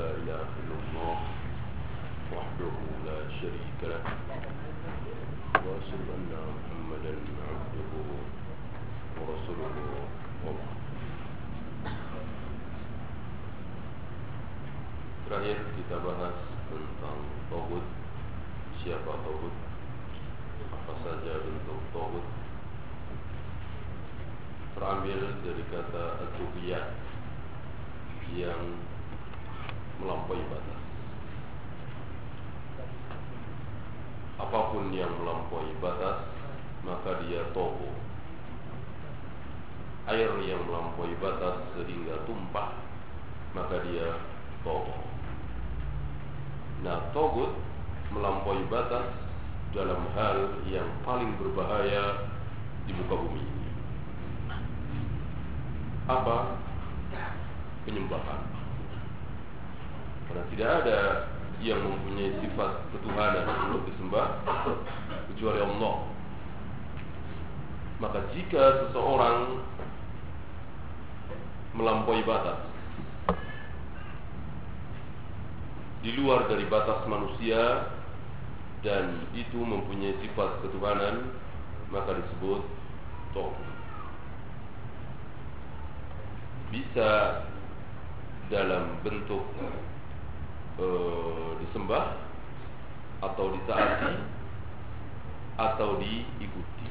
إله إلا الله وحده لا شريك له وأشهد أن محمدا عبده ورسوله وبعد. Terakhir kita bahas tentang tauhid. Siapa tauhid? Apa saja bentuk tauhid? Terambil dari kata at-tughyan yang melampaui batas. Apapun yang melampaui batas maka dia tauhid. Air yang melampaui batas sehingga tumpah maka dia tauhid. Nah, tauhid melampaui batas dalam hal yang paling berbahaya di muka bumi ini. Apa? Penyembahan. Karena tidak ada yang mempunyai sifat ketuhanan untuk disembah kecuali Allah. Maka jika seseorang melampaui batas di luar dari batas manusia dan itu mempunyai sifat ketuhanan, maka disebut tauhid. Bisa dalam bentuk disembah atau ditaati atau diikuti.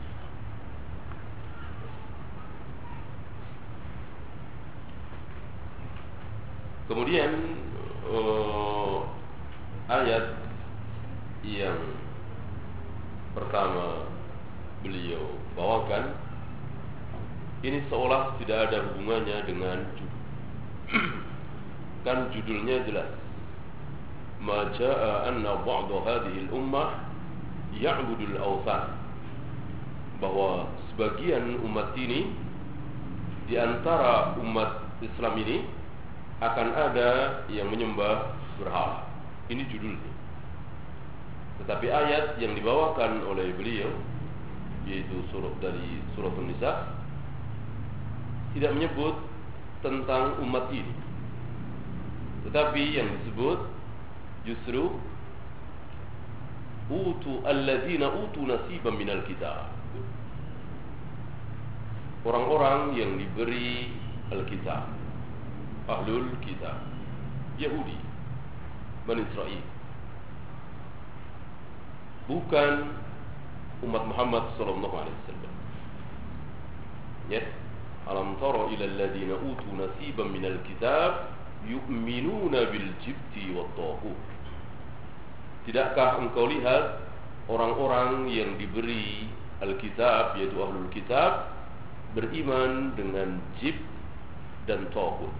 Kemudian ayat yang pertama beliau bawakan ini seolah tidak ada hubungannya dengan judul. Kan judulnya jelas, ma jaa anna ba'd hadhihi al-ummah ya'budu al-awthan, bahwa sebagian umat ini di antara umat Islam ini akan ada yang menyembah berhala. Ini judulnya. Tetapi ayat yang dibawakan oleh beliau, yaitu dari surah An-Nisa, tidak menyebut tentang umat ini. Tetapi yang disebut justru alladzina utu nasiban minal kitab, orang-orang yang diberi Alkitab, ahlul kitab, Yahudi, Bani Israel, bukan umat Muhammad sallallahu alaihi wasallam. Ya, alam tara ila alladziina utu nasiban minal kitab yu'minuna bil jibti wat taghut. Tidakkah engkau lihat orang-orang yang diberi Alkitab, yaitu ahlul kitab, beriman dengan jibt dan taghut?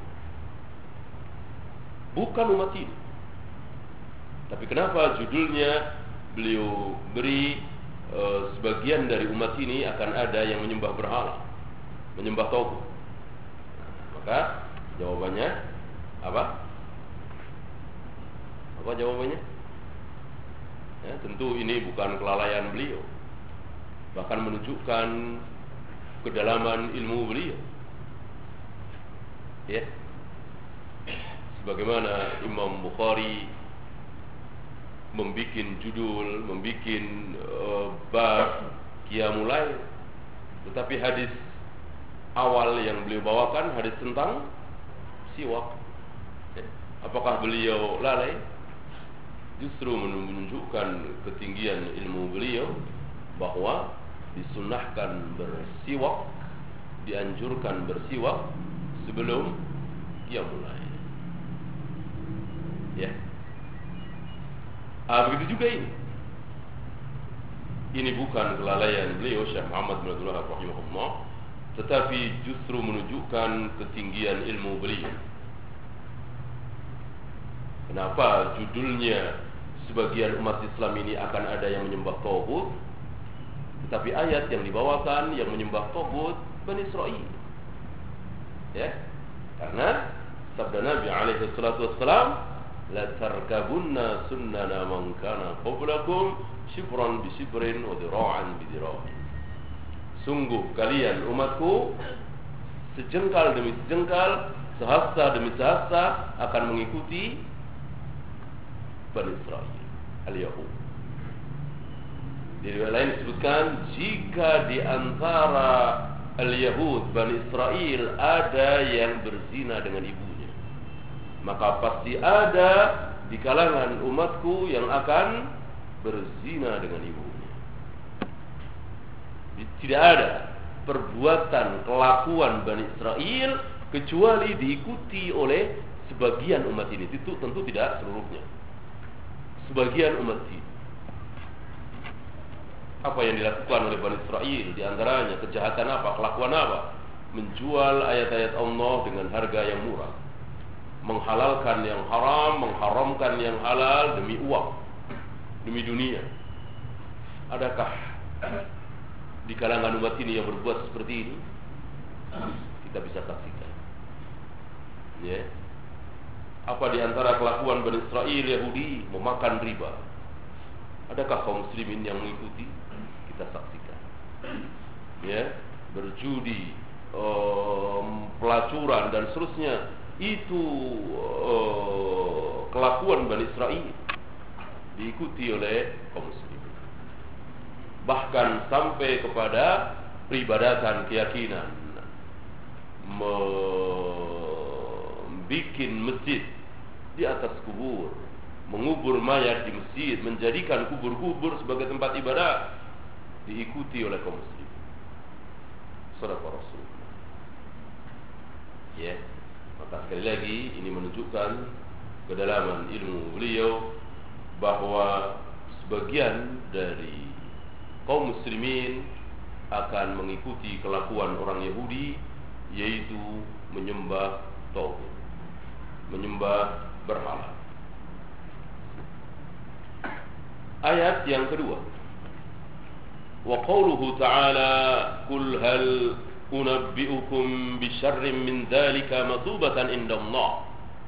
Bukan umat ini. Tapi kenapa judulnya beliau beri sebagian dari umat ini akan ada yang menyembah berhala, menyembah taghut? Maka jawabannya apa? Apa jawabannya? Ya, tentu ini bukan kelalaian beliau, bahkan menunjukkan kedalaman ilmu beliau. Ya, sebagaimana Imam Bukhari membuat judul, membuat bab Qiyamul Lail, tetapi hadis awal yang beliau bawakan hadis tentang siwak. Apakah beliau lalai? Justru menunjukkan ketinggian ilmu beliau, bahwa disunnahkan bersiwak, dianjurkan bersiwak sebelum Qiyamul Lail. Ya. Begitu juga ini. Ini bukan kelalaian beliau Syekh Muhammad bin Abdul Wahhab rahimahullah, tetapi justru menunjukkan ketinggian ilmu beliau. Kenapa judulnya sebagian umat Islam ini akan ada yang menyembah taghut, tetapi ayat yang dibawakan yang menyembah taghut Bani Israel? Ya, karena sabda Nabi alaihi salatu wassalam, la tarkabunna sunnana man kana qablakum shibran bi shibrin wa dira'an bi dira'in. Sungguh kalian umatku sejengkal demi sejengkal, sehasta demi sehasta akan mengikuti Bani Israel, al-Yahud. Di riwayat lain disebutkan jika di antara al-Yahud Bani Israel ada yang berzina dengan ibunya, maka pasti ada di kalangan umatku yang akan berzina dengan ibunya. Tidak ada perbuatan kelakuan Bani Israel kecuali diikuti oleh sebagian umat ini. Itu tentu tidak seluruhnya, sebagian umat ini. Apa yang dilakukan oleh Bani Israel, di antaranya kejahatan apa, kelakuan apa? Menjual ayat-ayat Allah dengan harga yang murah, menghalalkan yang haram, mengharamkan yang halal demi uang, demi dunia. Adakah di kalangan umat ini yang berbuat seperti ini? Kita bisa saksikan. Ya. Apa di antara kelakuan Bani Israel Yahudi? Memakan riba. Adakah kaum muslimin yang mengikuti? Kita saksikan. Ya, berjudi, pelacuran dan seterusnya. Itu kelakuan Bani Israel diikuti oleh kaum muslimin. Bahkan sampai kepada peribadatan keyakinan, membikin masjid di atas kubur, mengubur mayat di masjid, menjadikan kubur-kubur sebagai tempat ibadah, diikuti oleh kaum muslimin. Shadaqah Rasul. Ya, maka sekali lagi ini menunjukkan kedalaman ilmu beliau bahwa sebagian dari kaum muslimin akan mengikuti kelakuan orang Yahudi, yaitu menyembah tauhid, menyembah berhala. Ayat yang kedua, wa qawluhu ta'ala qul hal unabbi'ukum bisyarrin min dzalika mathubatan indallah.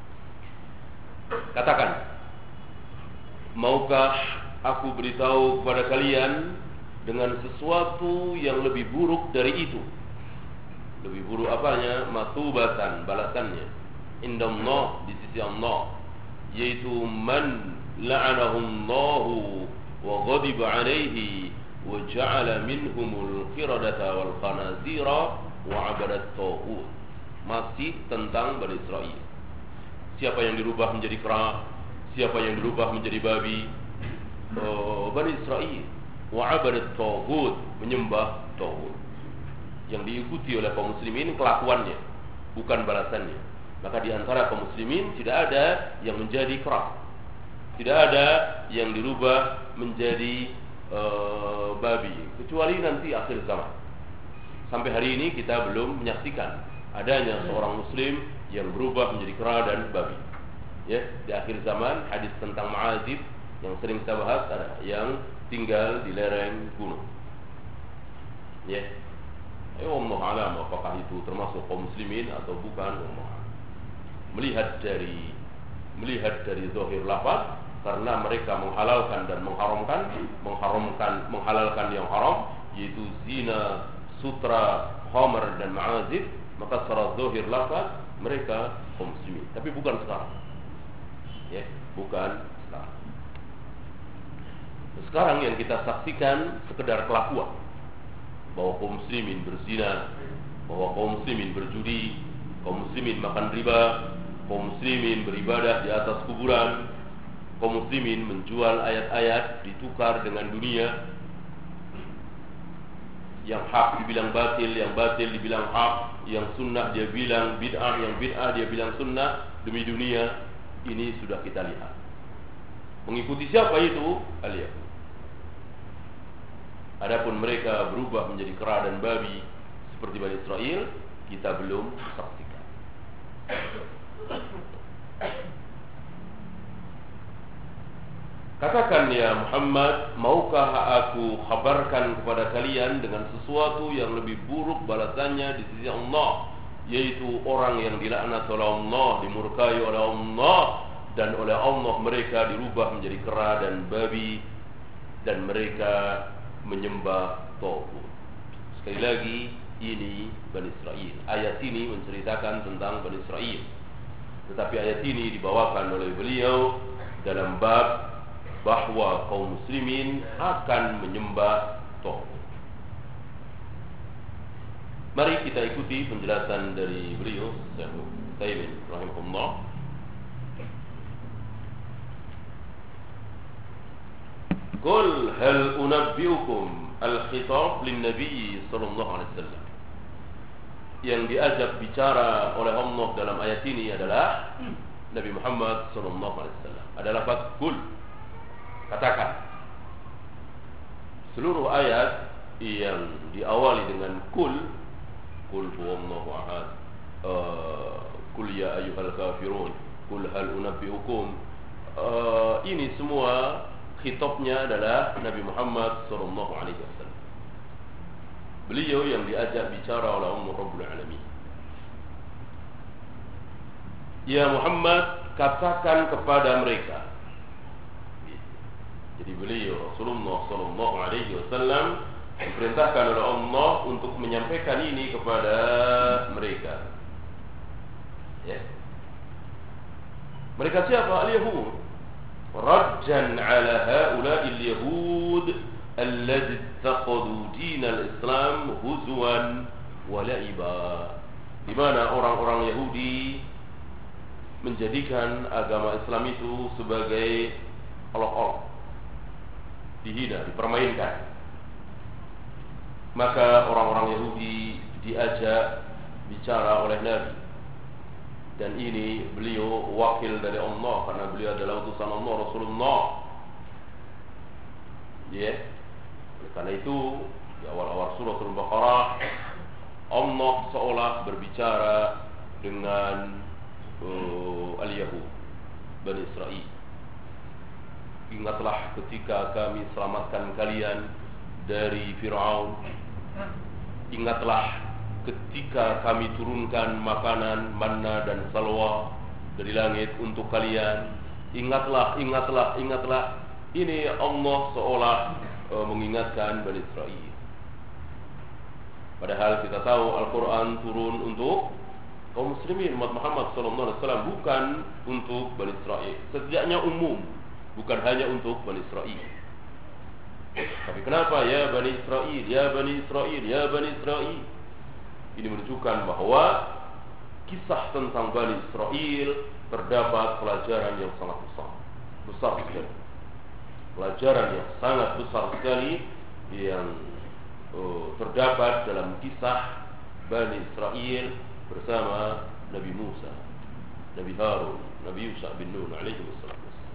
Katakan, maukah aku beritahu kepada kalian dengan sesuatu yang lebih buruk dari itu? Lebih buruk apanya? Mathubatan, balasannya, indallah, di sisi Allah, yaitu man la'anahullahu wa ghadiba alaihi wa ja'ala minhumul qiradata wal khanazira wa 'abadat taghut. Masih tentang Bani Israel. Siapa yang dirubah menjadi kera, siapa yang dirubah menjadi babi? Bani Israel. Wa 'abadat taghut, menyembah taghut. Yang diikuti oleh kaum muslimin kelakuannya, bukan balasannya. Maka di antara kaum muslimin tidak ada yang menjadi kera, tidak ada yang dirubah menjadi babi, kecuali nanti akhir zaman. Sampai hari ini kita belum menyaksikan adanya seorang muslim yang berubah menjadi kera dan babi. Ya, di akhir zaman hadis tentang Ma'azib yang sering kita bahas, ada yang tinggal di lereng gunung. Ya, Allah alam apakah itu termasuk kaum muslimin atau bukan. Allah melihat dari zahir lafaz, karena mereka menghalalkan dan menghalalkan yang haram, yaitu zina, sutra, khamr dan ma'azif, maka secara zahir lafaz mereka kaum muslimin. Tapi bukan sekarang. Ya, bukan sekarang. Sekarang yang kita saksikan sekedar kelakuan, bahwa kaum muslimin berzina, bahwa kaum muslimin berjudi, kaum muslimin makan riba, kaum muslimin beribadah di atas kuburan, kaum muslimin menjual ayat-ayat ditukar dengan dunia. Yang hak dibilang batil, yang batil dibilang hak, yang sunnah dia bilang bid'ah, yang bid'ah dia bilang sunnah, demi dunia. Ini sudah kita lihat. Mengikuti siapa itu? Al-Yahud. Adapun mereka berubah menjadi kera dan babi seperti Bani Israel, kita belum saksikan. Katakan ya Muhammad, maukah aku kabarkan kepada kalian dengan sesuatu yang lebih buruk balasannya di sisi Allah, yaitu orang yang dilaknat oleh Allah, dimurkai oleh Allah, dan oleh Allah mereka dirubah menjadi kera dan babi, dan mereka menyembah taghut. Sekali lagi, ini Bani Israel. Ayat ini menceritakan tentang Bani Israel. Tetapi ayat ini dibawakan oleh beliau dalam bab bahwa kaum muslimin akan menyembah tauhid. Mari kita ikuti penjelasan dari beliau Syekh Utsaimin rahimahullah. Qul hal unabbiukum al-khitab lin-nabi sallallahu alaihi wasallam. Yang diajak bicara oleh Allah dalam ayat ini adalah Nabi Muhammad sallallahu alaihi wasallam. Adalah qul, katakan. Seluruh ayat yang diawali dengan qul huwallahu ahad, qul ya ayyuhal kafirun, qul hal unabbiukum, ini semua khitabnya adalah Nabi Muhammad sallallahu alaihi wasallam. Beliau yang diajak bicara oleh Allah Rabbul Alamin. Ya Muhammad, katakan kepada mereka. Jadi beliau Rasulullah sallallahu alaihi wasallam diperintahkan oleh Allah untuk menyampaikan ini kepada mereka. Ya. Mereka siapa? Al-Yahud. Radjan ala haula'i al-Yahud alladhi ittaqadu din al-Islam huzwan wa la'iba. Di mana orang-orang Yahudi menjadikan agama Islam itu sebagai olok-olok, dihina, dipermainkan. Maka orang-orang Yahudi diajak bicara oleh Nabi. Dan ini beliau wakil dari Allah, karena beliau adalah utusan Allah, Rasulullah. Ya. Karena itu di awal-awal surah Al-Baqarah Allah seolah berbicara dengan Al-Yahud, Bani Israel. Ingatlah ketika kami selamatkan kalian dari Fir'aun. Ingatlah ketika kami turunkan makanan manna dan salwa dari langit untuk kalian. Ingatlah. Ini Allah seolah mengingatkan Bani Israel. Padahal kita tahu Al-Quran turun untuk kaum muslimin, umat Muhammad SAW, bukan untuk Bani Israel. Sejaknya umum, bukan hanya untuk Bani Israel. Tapi kenapa ya Bani Israel, ya Bani Israel, ya Bani Israel? Ini menunjukkan bahwa kisah tentang Bani Israel terdapat pelajaran yang sangat besar sekali. Pelajaran yang sangat besar sekali yang terdapat dalam kisah Bani Israel bersama Nabi Musa, Nabi Harun, Nabi Yusuf bin Nun alaihi wassalam.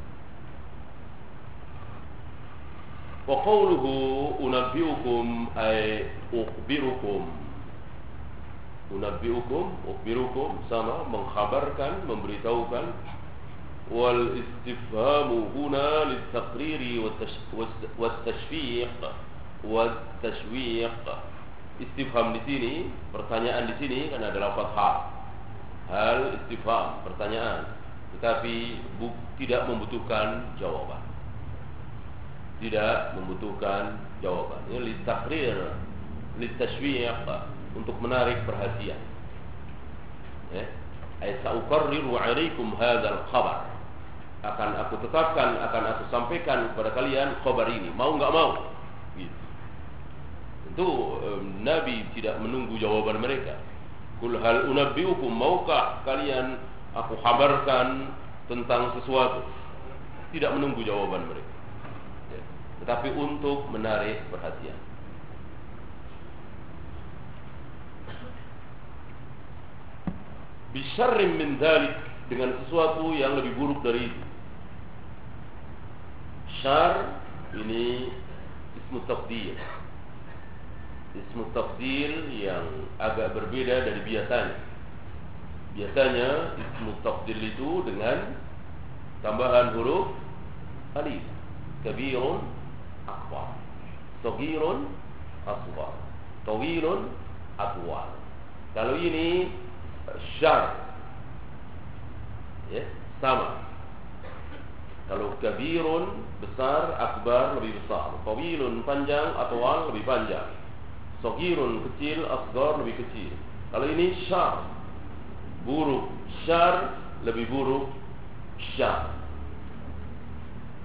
Wa qawluhu unabbiukum ay ukhbirukum. Ukhbirukum sama mengkhabarkan, memberitahukan. Wal istifhamu huna litaqriri wat tashwiq. Istifham di sini, pertanyaan di sini kan ada lafaz hal. Hal istifham, pertanyaan, tetapi tidak membutuhkan jawaban. Tidak membutuhkan jawaban. Ini litaqrir, litashwiq, untuk menarik perhatian. Ay sa'uqarriru 'alaikum hadzal khabar. Akan aku tetapkan, akan aku sampaikan kepada kalian khabar ini, mau enggak mau. Gitu. Tentu Nabi tidak menunggu jawaban mereka. Qul hal unabbiukum, maukah kalian aku kabarkan tentang sesuatu? Tidak menunggu jawaban mereka. Tetapi untuk menarik perhatian. Bisyarrin min dzalik, dengan sesuatu yang lebih buruk dari itu. Syar ini ismu tafdil. Ismu tafdil yang agak berbeda dari biasanya. Biasanya ismu tafdil itu dengan tambahan huruf alif. Kabirun akbar, saghirun asghar, tawilun atwal. Kalau ini syar, ya, sama. Kalau kabirun besar, akbar lebih besar, tawilun panjang, atwal lebih panjang, saghirun kecil, asghar lebih kecil. Kalau ini syar, buruk, syar lebih buruk, syar.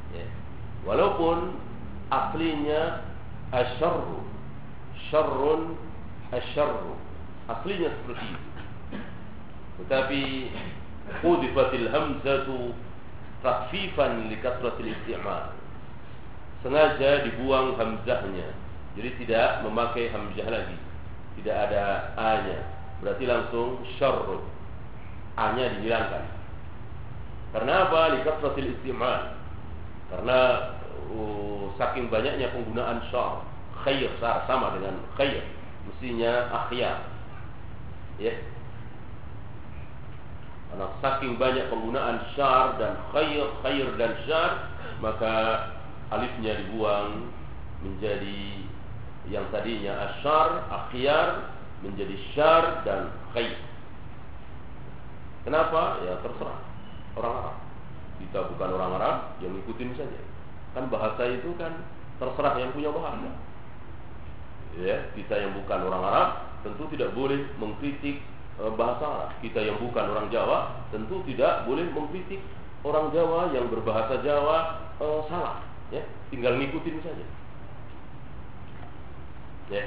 Ya. Walaupun aslinya asyarru, syarrun asyarru, aslinya seperti itu. Tetapi hudifatil hamzatu takhfifan li kasratil isti'mal. Sengaja dibuang hamzahnya. Jadi tidak memakai hamzah lagi. Tidak ada a-nya. Berarti langsung syarrun. A-nya dihilangkan. Karena apa? Li kasratil isti'mal. Karena saking banyaknya penggunaan syar. Khair sama dengan khair. Mestinya akhyar. Ya. Karena saking banyak penggunaan syar dan khair dan syar, maka alifnya dibuang menjadi yang tadinya asyar, akhyar, menjadi syar dan khair. Kenapa? Ya terserah orang Arab. Kita bukan orang Arab, yang ngikutin saja. Kan bahasa itu kan terserah yang punya bahasa. Ya, kita yang bukan orang Arab tentu tidak boleh mengkritik bahasa Arab. Kita yang bukan orang Jawa tentu tidak boleh mengkritik orang Jawa yang berbahasa Jawa salah. Ya, tinggal ngikutin saja. Ya.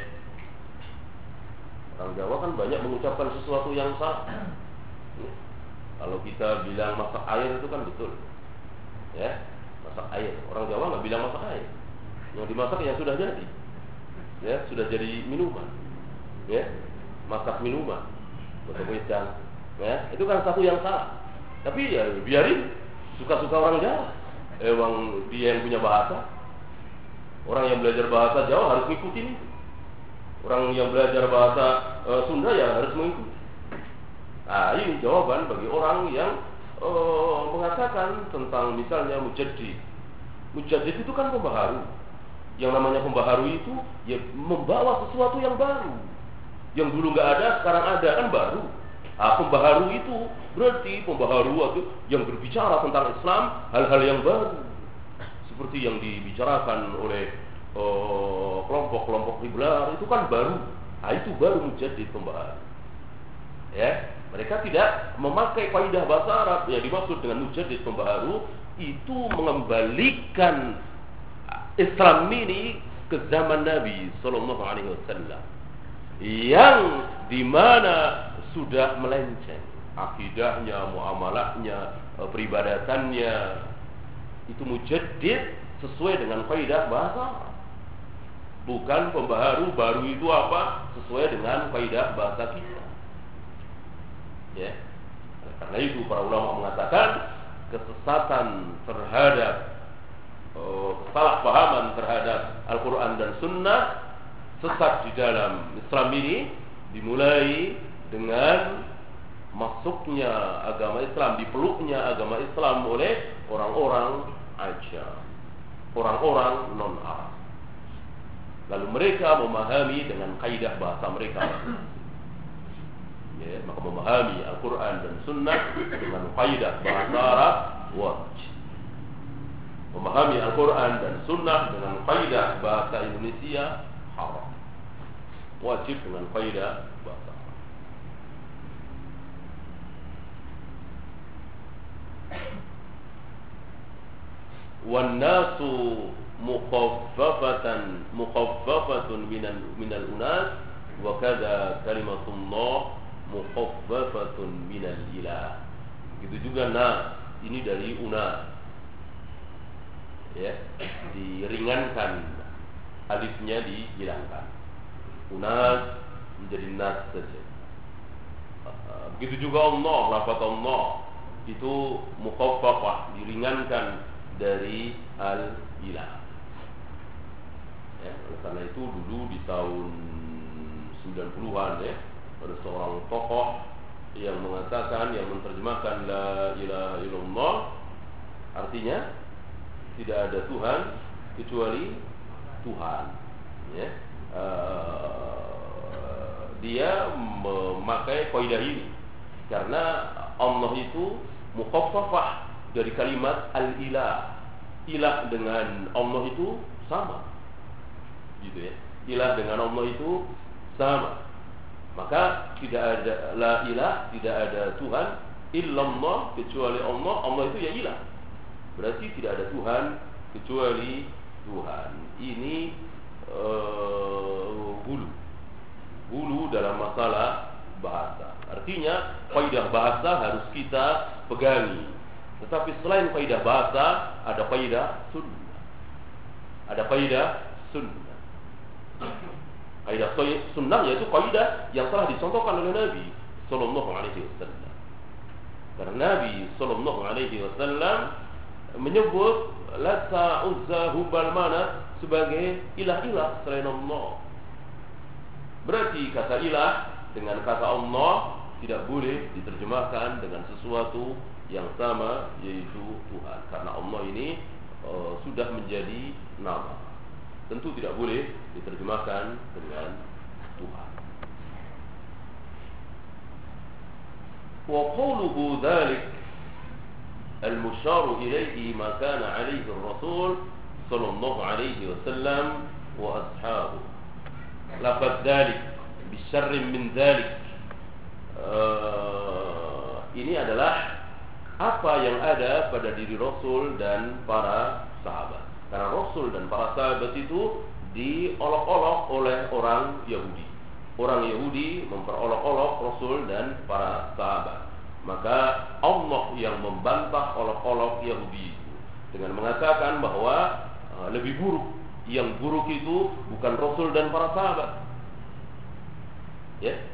Orang Jawa kan banyak mengucapkan sesuatu yang salah. Ya. Kalau kita bilang masak air itu kan betul. Ya, masak air. Orang Jawa nggak bilang masak air. Yang dimasak yang sudah jadi. Ya, sudah jadi minuman. Ya, masak minuman. Masak wedang. Ya, itu kan satu yang salah. Tapi ya biarin, suka-suka orang Jawa. Emang dia yang punya bahasa. Orang yang belajar bahasa Jawa harus ngikutin itu. Orang yang belajar bahasa Sunda ya harus mengikuti. Nah, ini jawaban bagi orang yang mengatakan tentang misalnya mujaddid. Mujaddid itu kan pembaharu. Yang namanya pembaharu itu ya membawa sesuatu yang baru. Yang dulu nggak ada, sekarang ada, kan baru. Nah, pembaharu itu berarti pembaharu itu yang berbicara tentang Islam, hal-hal yang baru. Seperti yang dibicarakan oleh kelompok-kelompok liberal itu kan baru. Nah, itu baru menjadi pembaharu. Ya, mereka tidak memakai kaidah bahasa Arab. Yang dimaksud dengan mujaddid pembaharu itu mengembalikan Islam ini ke zaman Nabi Sallallahu Alaihi Wasallam, yang dimana sudah melenceng akidahnya, muamalahnya, peribadatannya. Itu mujaddid sesuai dengan kaidah bahasa. Bukan pembaharu baru itu apa? Sesuai dengan kaidah bahasa kita. Ya. Karena itu para ulama mengatakan kesesatan terhadap kesalahpahaman terhadap Al-Quran dan Sunnah, sesat di dalam Islam ini dimulai dengan masuknya agama Islam, dipeluknya agama Islam oleh orang-orang Ajam, orang-orang non-Arab. Lalu mereka memahami dengan kaidah bahasa mereka. Ya, maka memahami Al-Quran dan Sunnah dengan kaidah bahasa Arab wajib. Memahami Al-Quran dan Sunnah dengan kaidah bahasa Indonesia haram. Wajib dengan kaidah bahasa Arab. وَالنَّاسُ مُخَفَّفَةٌ مِنَ الْأُنَاسِ وَكَذَا كَلِمَةُ اللَّهِ مُخَفَّفَةٌ مِنَ الْإِلَهِ. Begitu juga nas, ini dari unas. Ya, diringankan, alifnya dihilangkan. Unas menjadi nas saja. Begitu juga Allah, lafaz Allah itu mukhaffafah, diringankan dari al-ilah. Ya, karena itu dulu di tahun 90-an ya, ada seorang tokoh yang mengatakan, yang menerjemahkan la ilaha illallah, artinya tidak ada Tuhan kecuali Tuhan. Ya. Dia memakai kaidah ini karena Allah itu mukhaffafah dari kalimat al-ilah. Ilah dengan Allah itu sama, gitu ya. Ilah dengan Allah itu sama. Maka tidak ada la ilah, tidak ada Tuhan illallah kecuali Allah. Allah itu ya ilah. Berarti tidak ada Tuhan kecuali Tuhan. Ini hulu dalam masalah bahasa. Artinya kaidah bahasa harus kita pegangi. Tetapi selain kaidah bahasa, ada kaidah sunnah. Ada kaidah sunnah. Kaidah sunnah yaitu kaidah yang telah dicontohkan oleh Nabi sallallahu alaihi wasallam. Karena Nabi sallallahu alaihi wasallam menyebut Lata, Uzza, Hubal, Manat sebagai ilah-ilah selain Allah. Berarti kata ilah dengan kata Allah tidak boleh diterjemahkan dengan sesuatu yang sama, yaitu Tuhan. Karena Allah ini sudah menjadi nama. Tentu tidak boleh diterjemahkan dengan Tuhan. Wa qawluhu dzalik al-musyar ilayhi ma kana alayhi ar-rasul sallallahu alaihi wasallam wa ashabuhu. Lafaz dzalik bisyarrin min dzalik, ini adalah apa yang ada pada diri Rasul dan para sahabat. Karena Rasul dan para sahabat itu diolok-olok oleh orang Yahudi. Orang Yahudi memperolok-olok Rasul dan para sahabat. Maka Allah yang membantah olok-olok Yahudi itu dengan mengatakan bahwa lebih buruk. Yang buruk itu bukan Rasul dan para sahabat. Ya.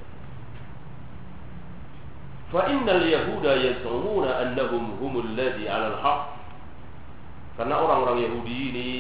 Fa innal yahuda yaz'umuna annahum humul ladzi 'alal haqq. Karena orang-orang Yahudi ini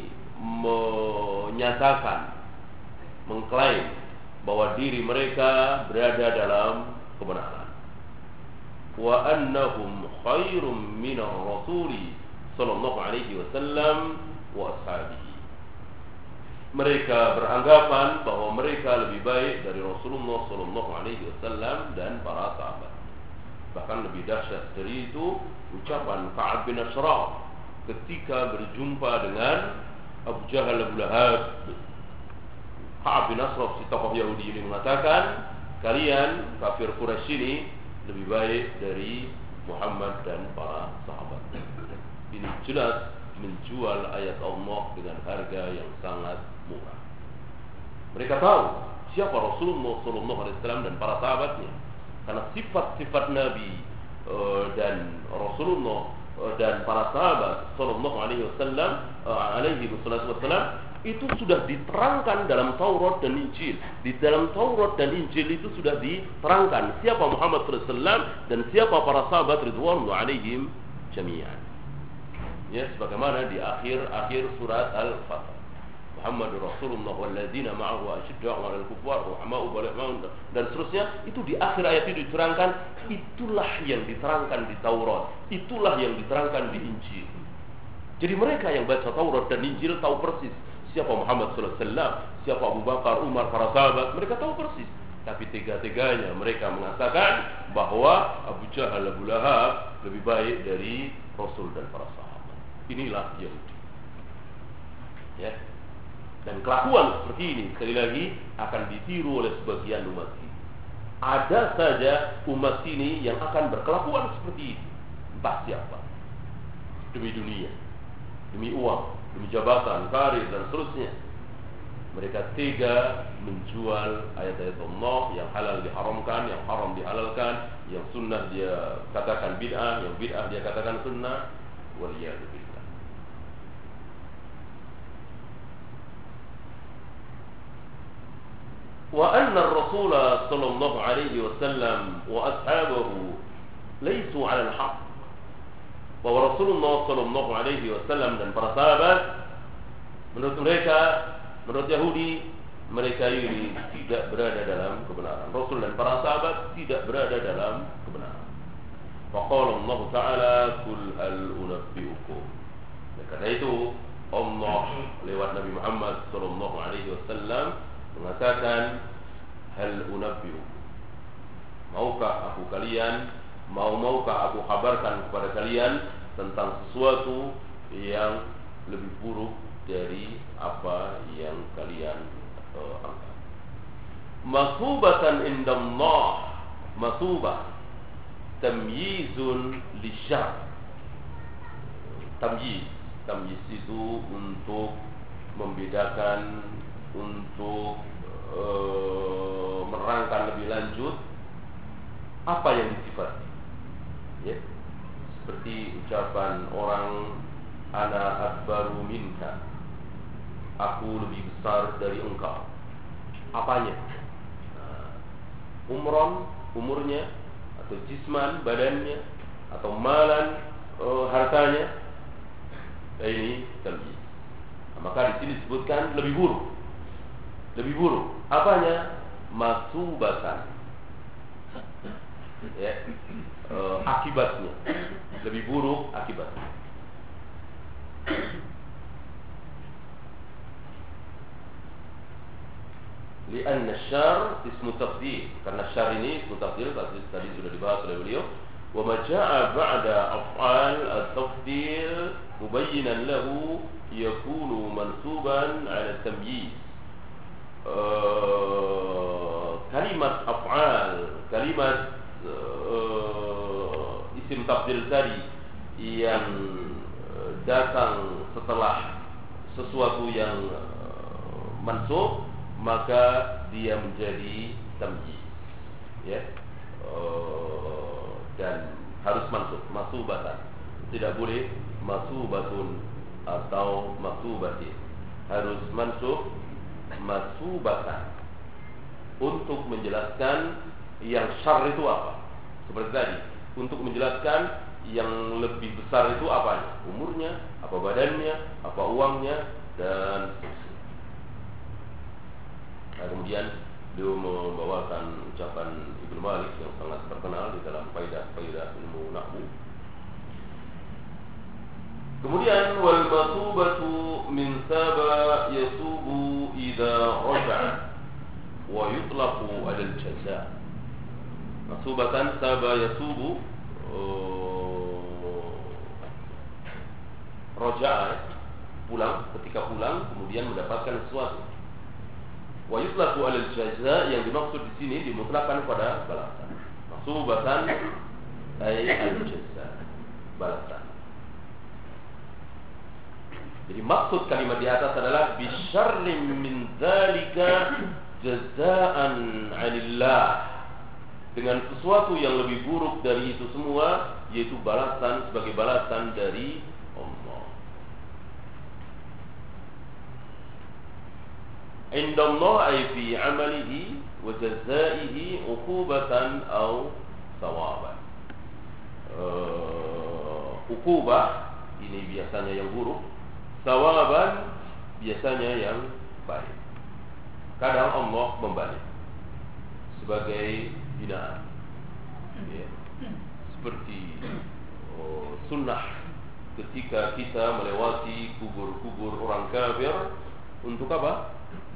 menyatakan, mengklaim bahwa diri mereka berada dalam kebenaran. Wa annahum khairum minar rasuli sallallahu alaihi wasallam wa ashabihi. Mereka beranggapan bahwa mereka lebih baik dari Rasulullah sallallahu alaihi wasallam dan para sahabat. Bahkan lebih dahsyat dari itu ucapan Ka'ab bin Ashraf ketika berjumpa dengan Abu Jahal Abu Lahab. Ka'ab bin Ashraf, si tokoh Yahudi ini, mengatakan, kalian kafir Quraisy ini lebih baik dari Muhammad dan para sahabat. Ini jelas menjual ayat Allah dengan harga yang sangat murah. Mereka tahu siapa Rasulullah SAW dan para sahabatnya, karena sifat-sifat Nabi dan Rasulullah dan para sahabat sallallahu alaihi wasallam itu sudah diterangkan dalam Taurat dan Injil. Di dalam Taurat dan Injil itu sudah diterangkan siapa Muhammad sallallahu alaihi wasallam dan siapa para sahabat ridwanullah alaihim jami'an. Ya, sebagaimana di akhir surat Al-Fatih. Muhammadur Rasulullah walladzina ma'ahu asyidda'u 'alal kuffar rahama'u bainahum dan seterusnya, itu di akhir ayat itu diterangkan. Itulah yang diterangkan di Taurat, itulah yang diterangkan di Injil. Jadi mereka yang baca Taurat dan Injil tahu persis siapa Muhammad sallallahu alaihi wasallam, siapa Abu Bakar, Umar, para sahabat, mereka tahu persis. Tapi tega-teganya mereka mengatakan bahwa Abu Jahal, Abu Lahab lebih baik dari Rasul dan para sahabat. Inilah Yahudi. Ya. Dan kelakuan seperti ini sekali lagi akan ditiru oleh sebagian umat ini. Ada saja umat ini yang akan berkelakuan seperti ini, entah siapa, demi dunia, demi uang, demi jabatan, karir dan seterusnya. Mereka tega menjual ayat-ayat Allah, yang halal diharamkan, yang haram dihalalkan, yang sunnah dia katakan bid'ah, yang bid'ah dia katakan sunnah. Waliyadu billah. وأن الرسول صلى الله عليه وسلم وأصحابه ليسوا على الحق. Bahwa Rasulullah sallallahu alaihi wasallam dan para sahabat, menurut mereka, menurut Yahudi, mereka ini tidak berada dalam kebenaran. Rasul dan para sahabat tidak berada dalam kebenaran. Faqala Allah Ta'ala kul hal unabbiukum. Karena itu Allah lewat Nabi Muhammad sallallahu alaihi wasallam mengatakan, hal unabbiu, maukah aku kalian, maukah aku kabarkan kepada kalian tentang sesuatu yang lebih buruk dari apa yang kalian anggap. Masubatan indallah, masubah tamyizun lisyar. Tamyiz Tamyiz itu untuk membedakan, untuk menerangkan lebih lanjut apa yang disifati. Ya. Seperti ucapan orang, ana akbaru minka, aku lebih besar dari engkau. Apanya? Umron, umurnya, atau jisman, badannya, atau malan, hartanya. Ini tamyiz. Maka di sini disebutkan lebih buruk. Lebih buruk. Apanya? Masubatan. Ya. Akibatnya. Lebih buruk akibatnya. Lian syar ismu tafdil. Karena syar ini ismu tafdil, tadi sudah dibahas oleh beliau. Wa ma jaa ba'da af'al at-tafdil mubayyinan lahu yakunu mansuban 'ala tamyiz. Kalimat af'al, kalimat isim tafdil tadi yang datang setelah sesuatu yang mansub, maka dia menjadi tamyiz, ya, dan harus mansub, masubatan. Tidak boleh masubatun atau masubatin. Harus mansub, masubatan, untuk menjelaskan yang syar itu apa. Seperti tadi, untuk menjelaskan yang lebih besar itu apanya, umurnya, apa badannya, apa uangnya, dan seterusnya. Nah, kemudian beliau membawakan ucapan Ibnu Malik yang sangat terkenal di dalam faidah-faidah ilmu nahwu. Kemudian wal masubatu min saba yasubu idza raja'a wa yutlaqu 'ala al-jaza'. Masubatan saba yasubu raja'a, pulang, ketika pulang kemudian mendapatkan sesuatu. Wa yutlaqu 'ala al-jaza', yang dimaksud di sini dimutlakkan pada balasan. Masubatan ay al-jaza', balasan. Jadi maksud kalimat di atas adalah bisyarrin min dzalika jazaa'an 'anillah, dengan sesuatu yang lebih buruk dari itu semua, yaitu balasan, sebagai balasan dari Allah. Indallah ay fi 'amalihi wa jazaa'ihi 'uqubatan aw thawaban. Uqubah ini biasanya yang buruk, thawaban biasanya yang baik. Kadang Allah membalik sebagai hinaan, ya. Seperti sunnah ketika kita melewati kubur-kubur orang kafir, untuk apa?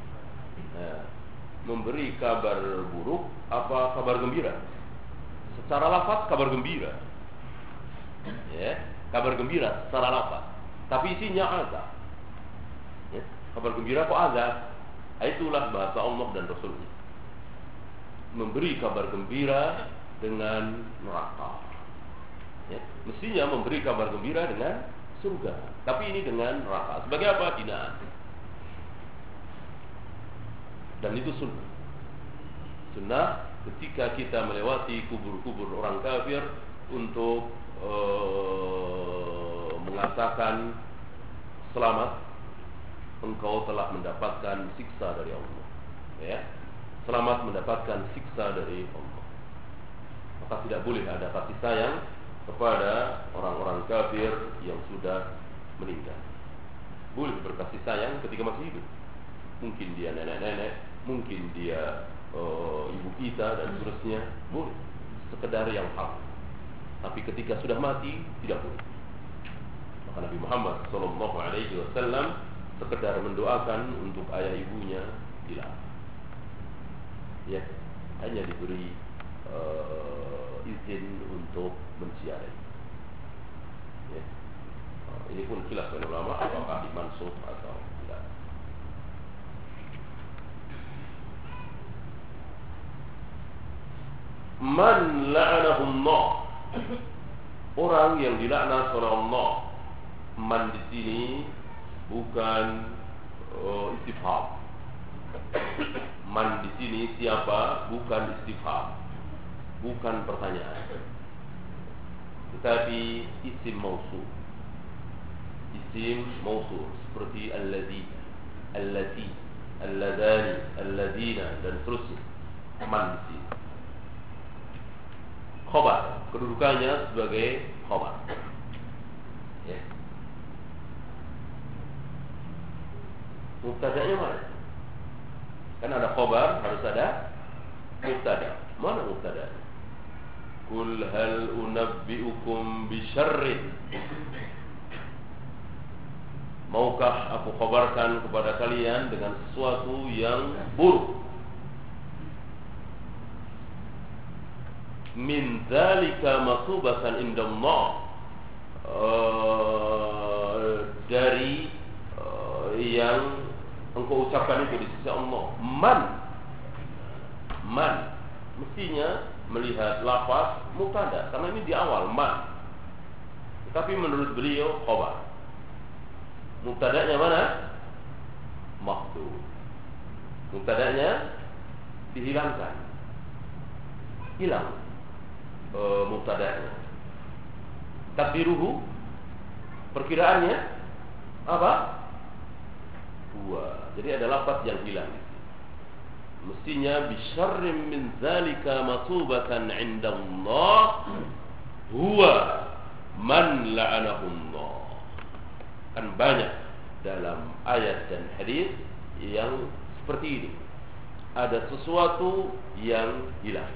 Memberi kabar buruk apa kabar gembira? Secara lafaz kabar gembira, ya, kabar gembira secara lafaz, tapi isinya azab, ya. Kabar gembira kok azab? Itulah bahasa Allah dan Rasulnya, memberi kabar gembira dengan neraka, ya. Mestinya memberi kabar gembira dengan surga, tapi ini dengan neraka. Sebagai apa? Hinaan. Dan itu sunnah. Sunnah ketika kita melewati kubur-kubur orang kafir untuk mengatakan selamat, engkau telah mendapatkan siksa dari Allah, ya. Selamat mendapatkan siksa dari Allah. Maka tidak boleh ada kasih sayang kepada orang-orang kafir yang sudah meninggal. Boleh berkasih sayang ketika masih hidup. Mungkin dia nenek-nenek, mungkin dia ibu kita dan seterusnya, boleh, sekedar yang hak. Tapi ketika sudah mati, tidak boleh. Maka Nabi Muhammad SAW sekedar mendoakan untuk ayah ibunya, tidak, ya, hanya diberi izin untuk menziarahi, ya. Ini pun khilaf ulama apakah dimansukh atau tidak. Man la'anahu Allah, orang yang dilaknat oleh Allah, Man di sini bukan istifham. Man di sini siapa? Bukan istifham, bukan pertanyaan, tetapi isim mausul. Isim mausul seperti alladzi, allati, alladani, alladina dan seterusnya. Man di sini khabar, kedudukannya sebagai khabar. Ya. Mubtada'nya mana? Kan ada khabar, harus ada mubtada. Mana mubtada'nya? Qul hal unabbi'ukum bi syarrin. Maukah aku khabarkan kepada kalian dengan sesuatu yang buruk? Min dzalika masubatan indallah, dari yang engkau ucapkan itu di sisi Allah. Man mestinya melihat lafaz mubtada karena ini di awal man, tetapi menurut beliau khabar. Mubtada'nya mana? Mahdhuf. Mubtada'nya dihilangkan, hilang mubtada'nya. Takdiruhu, perkiraannya apa? Huwa. Jadi ada lafaz yang hilang. Mestinya bisyarrin min zalika masubatan 'inda Allah huwa man la'anahullah. Kan banyak dalam ayat dan hadis yang seperti ini. Ada sesuatu yang hilang.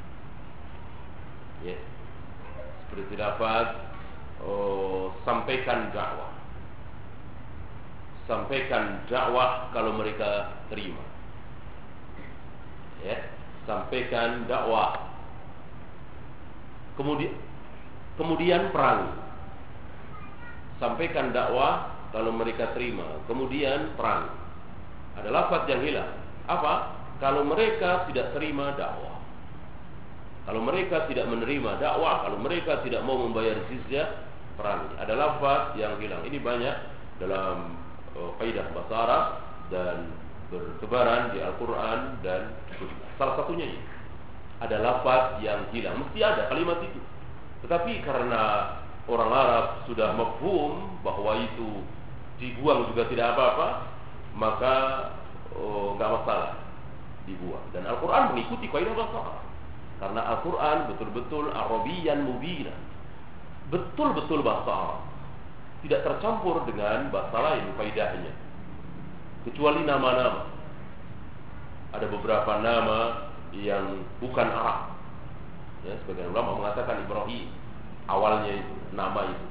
Ya. Seperti lafaz sampaikan dakwah. Sampaikan dakwah kalau mereka terima. Ya, sampaikan dakwah. Kemudian perang. Sampaikan dakwah kalau mereka terima. Kemudian perang. Ada lafaz yang hilang. Apa? Kalau mereka tidak terima dakwah. Kalau mereka tidak menerima dakwah, kalau mereka tidak mau membayar jizyah, perang. Ada lafaz yang hilang. Ini banyak dalam kaidah bahasa Arab dan bertebaran di Al-Quran dan salah satunya ini. Ada lafaz yang hilang. Mesti ada kalimat itu. Tetapi karena orang Arab sudah mafhum bahwa itu dibuang juga tidak apa-apa, maka enggak masalah dibuang. Dan Al-Quran mengikuti kaidah bahasa Arab. Karena Al-Quran betul-betul Arabiyyan mubina, betul-betul bahasa Arab, tidak tercampur dengan bahasa lain kaidahnya, kecuali nama-nama. Ada beberapa nama yang bukan Arab. Ya, sebagian ulama mengatakan Ibrahim awalnya itu, nama itu.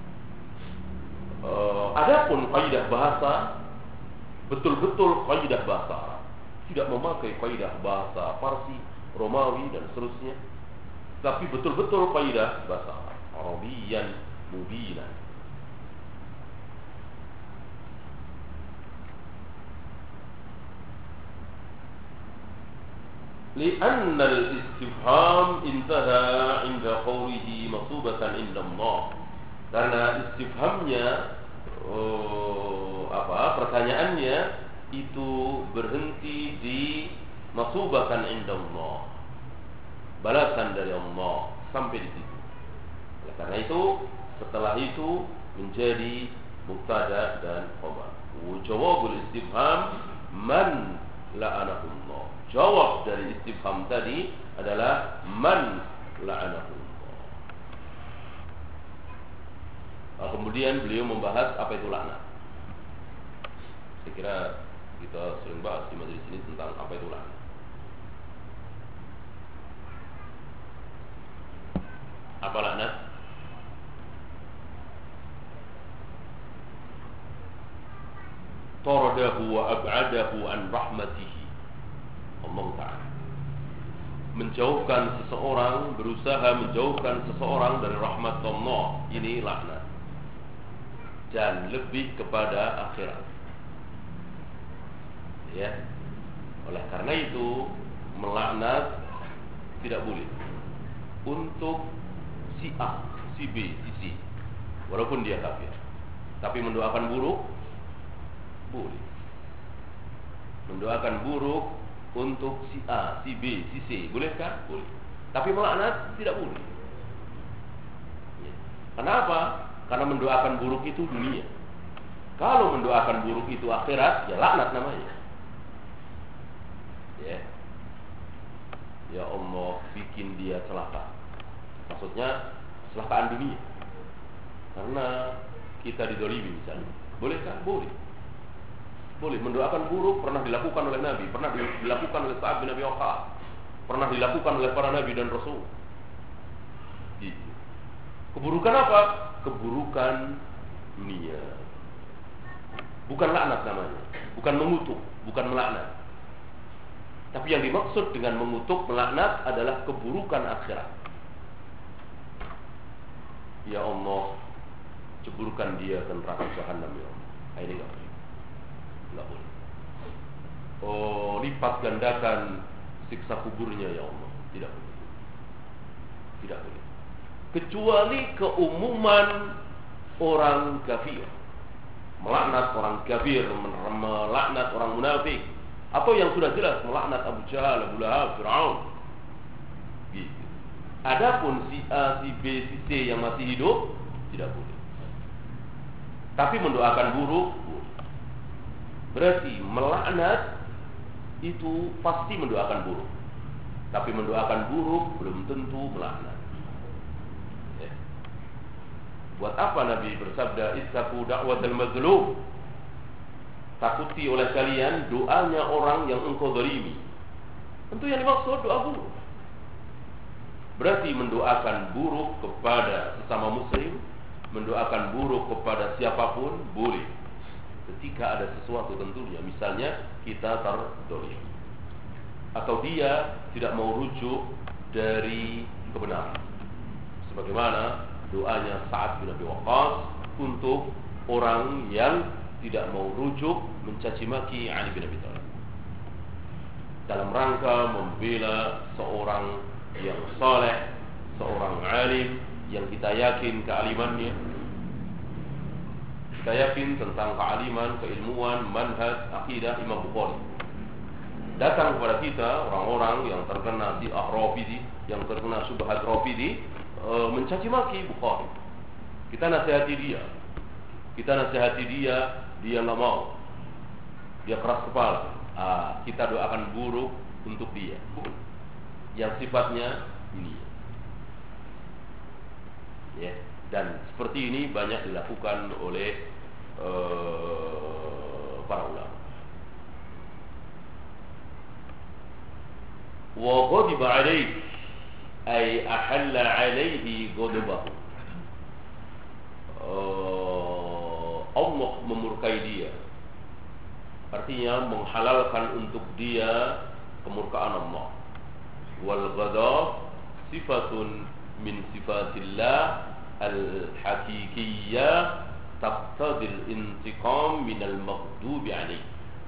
Adapun kaidah bahasa betul-betul kaidah bahasa Arab, tidak memakai kaidah bahasa Farsi, Romawi dan seterusnya, tapi betul-betul kaidah bahasa Arab, Arabiyyan mubinan. لأن الاستفهام انتهى عند قوله مصوبة عند الله. Karena istifhamnya pertanyaannya itu berhenti di masubatan indallah, balasan dari Allah, sampai di situ. Oleh karena itu setelah itu menjadi mubtada dan khabar. Jawabul istifham man la'anahullah. Jawab dari istifham tadi adalah man la'anahullah. Kemudian beliau membahas apa itu laknat. Saya kira kita sering bahas di majelis ini tentang apa itu laknat. Apa laknat? Taradahu wa ab'adahu an rahmatihi. Allah Ta'ala menjauhkan seseorang, berusaha menjauhkan seseorang dari rahmat Allah. Ini laknat. Dan lebih kepada akhirat. Ya. Oleh karena itu melaknat tidak boleh untuk si A, si B, si C, walaupun dia kafir. Tapi mendoakan buruk boleh. Mendoakan buruk untuk si A, si B, si C, bolehkah? Boleh. Tapi melaknat tidak boleh. Kenapa? Karena mendoakan buruk itu dunia. Kalau mendoakan buruk itu akhirat, ya laknat namanya. Ya Allah, bikin dia celaka. Maksudnya kecelakaan dunia. Karena kita didolimi misalnya. Bolehkah? Boleh. Boleh. Mendoakan buruk pernah dilakukan oleh Nabi, pernah dilakukan oleh Sa'ad bin Abi Waqqas, pernah dilakukan oleh para Nabi dan Rasul. Keburukan apa? Keburukan dunia. Bukan laknat namanya. Bukan mengutuk, bukan melaknat. Tapi yang dimaksud dengan mengutuk, melaknat adalah keburukan akhirat. Ya Allah, ceburkan dia ke neraka jahanam ya Allah. Ini enggak boleh. Enggak boleh. Oh, lipat gandakan siksa kuburnya ya Allah. Tidak boleh. Tidak boleh. Kecuali keumuman orang kafir, melaknat orang kafir, melaknat orang munafik, atau yang sudah jelas melaknat Abu Jahal, Abu Lahab, Fir'aun. Gitu. Adapun si A, si B, si C yang masih hidup tidak boleh. Tapi mendoakan buruk boleh. Berarti melaknat itu pasti mendoakan buruk. Tapi mendoakan buruk belum tentu melaknat. Buat apa Nabi bersabda ittaqu da'watal mazlum? Takuti oleh kalian doanya orang yang engkau zalimi. Tentu yang dimaksud doa buruk. Berarti mendoakan buruk kepada sesama muslim, mendoakan buruk kepada siapapun boleh. Ketika ada sesuatu tentunya, misalnya kita terzalimi atau dia tidak mau rujuk dari kebenaran. Sebagaimana doanya Sa'ad bin Abi Waqqas untuk orang yang tidak mau rujuk mencaci maki Ali bin Abi Thalib dalam rangka membela seorang yang saleh, seorang alim yang kita yakin kealimannya, kita yakin tentang kealiman, keilmuan, manhaj, akidah Imam Bukhari. Datang kepada kita orang-orang yang terkena bid'ah Rafidhi, yang terkena syubhat Rafidhi, mencaci maki Bukhari. Kita nasihati dia. Dia nggak mau. Dia keras kepala. Kita doakan buruk untuk dia. Yang sifatnya ini. Ya. Dan seperti ini banyak dilakukan oleh para ulama. Wa ghadiba alaihi ay ahalla alaihi ghadabahu. Allah memurkai dia, artinya menghalalkan untuk dia kemurkaan Allah. Wal ghadab sifatun min sifatillah al-haqiqiyyah taqtadi al-intiqam min al-maghdubi alaihi.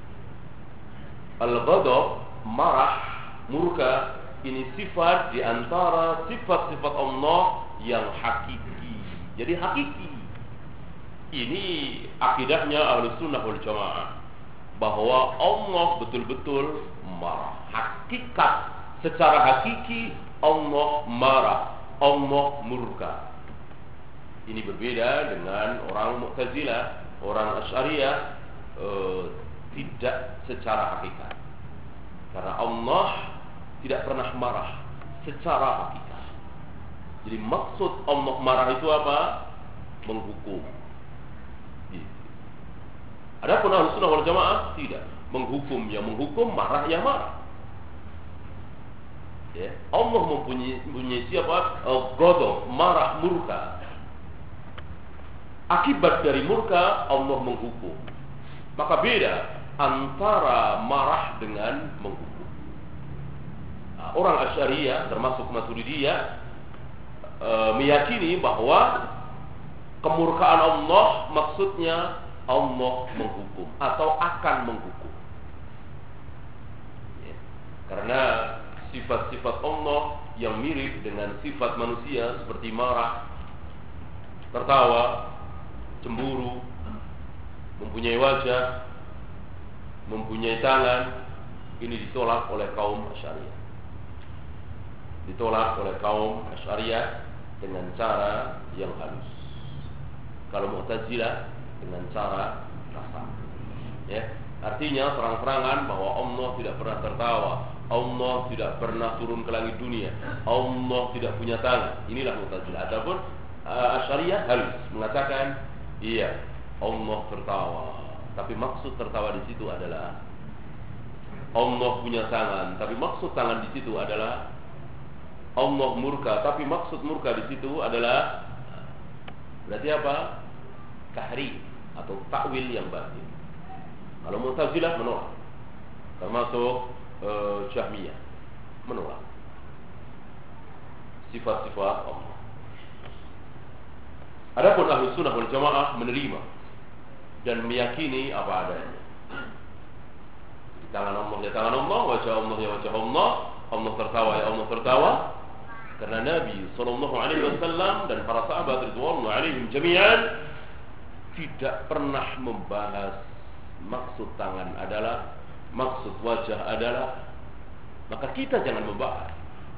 Al-ghadab, marah, murka, ini sifat di antara sifat-sifat Allah yang hakiki. Jadi hakiki. Ini akidahnya Ahlussunnah wal Jamaah, bahwa Allah betul-betul marah. Hakikat, secara hakiki Allah marah, Allah murka. Ini berbeda dengan orang Mu'tazilah, orang Asy'ariyah, tidak secara hakikat. Karena Allah tidak pernah marah secara hakikat. Jadi maksud Allah marah itu apa? Menghukum. Adapun Ahlussunnah wal Jamaah tidak. Menghukum ya menghukum, marah ya marah. Ya. Allah mempunyai siapa? Ghadab, marah, murka. Akibat dari murka Allah menghukum. Maka beda antara marah dengan menghukum. Orang Asy'ariyah termasuk Maturidiyah meyakini bahwa kemurkaan Allah maksudnya Allah menghukum atau akan menghukum. Ya. Karena sifat-sifat Allah yang mirip dengan sifat manusia seperti marah, tertawa, cemburu, mempunyai wajah, mempunyai tangan. Ini ditolak oleh kaum Asy'ariyah. Ditolak oleh kaum Asy'ariyah dengan cara yang halus. Kalau Mu'tazilah dengan cara kasar. Ya, artinya terang-terangan bahwa Allah tidak pernah tertawa, Allah tidak pernah turun ke langit dunia, Allah tidak punya tangan. Inilah Mu'tazilah. Adapun Asy'ariyah halus mengatakan, iya, Allah tertawa, tapi maksud tertawa di situ adalah Allah punya tangan, tapi maksud tangan di situ adalah Allah murka, tapi maksud murka di situ adalah berarti apa? Tahrif atau takwil yang batil. Kalau Mu'tazilah menolak, termasuk Jahmiyah menolak sifat-sifat Allah. Adapun Ahlus Sunnah wal Jamaah menerima dan meyakini apa adanya. Tangan Allah ya tangan Allah, wajah Allah ya wajah Allah, Allah tertawa ya Allah tertawa. Karena Nabi SAW dan para sahabat ridwanullah alaihim jami'an tidak pernah membahas maksud tangan adalah, maksud wajah adalah, maka kita jangan membahas.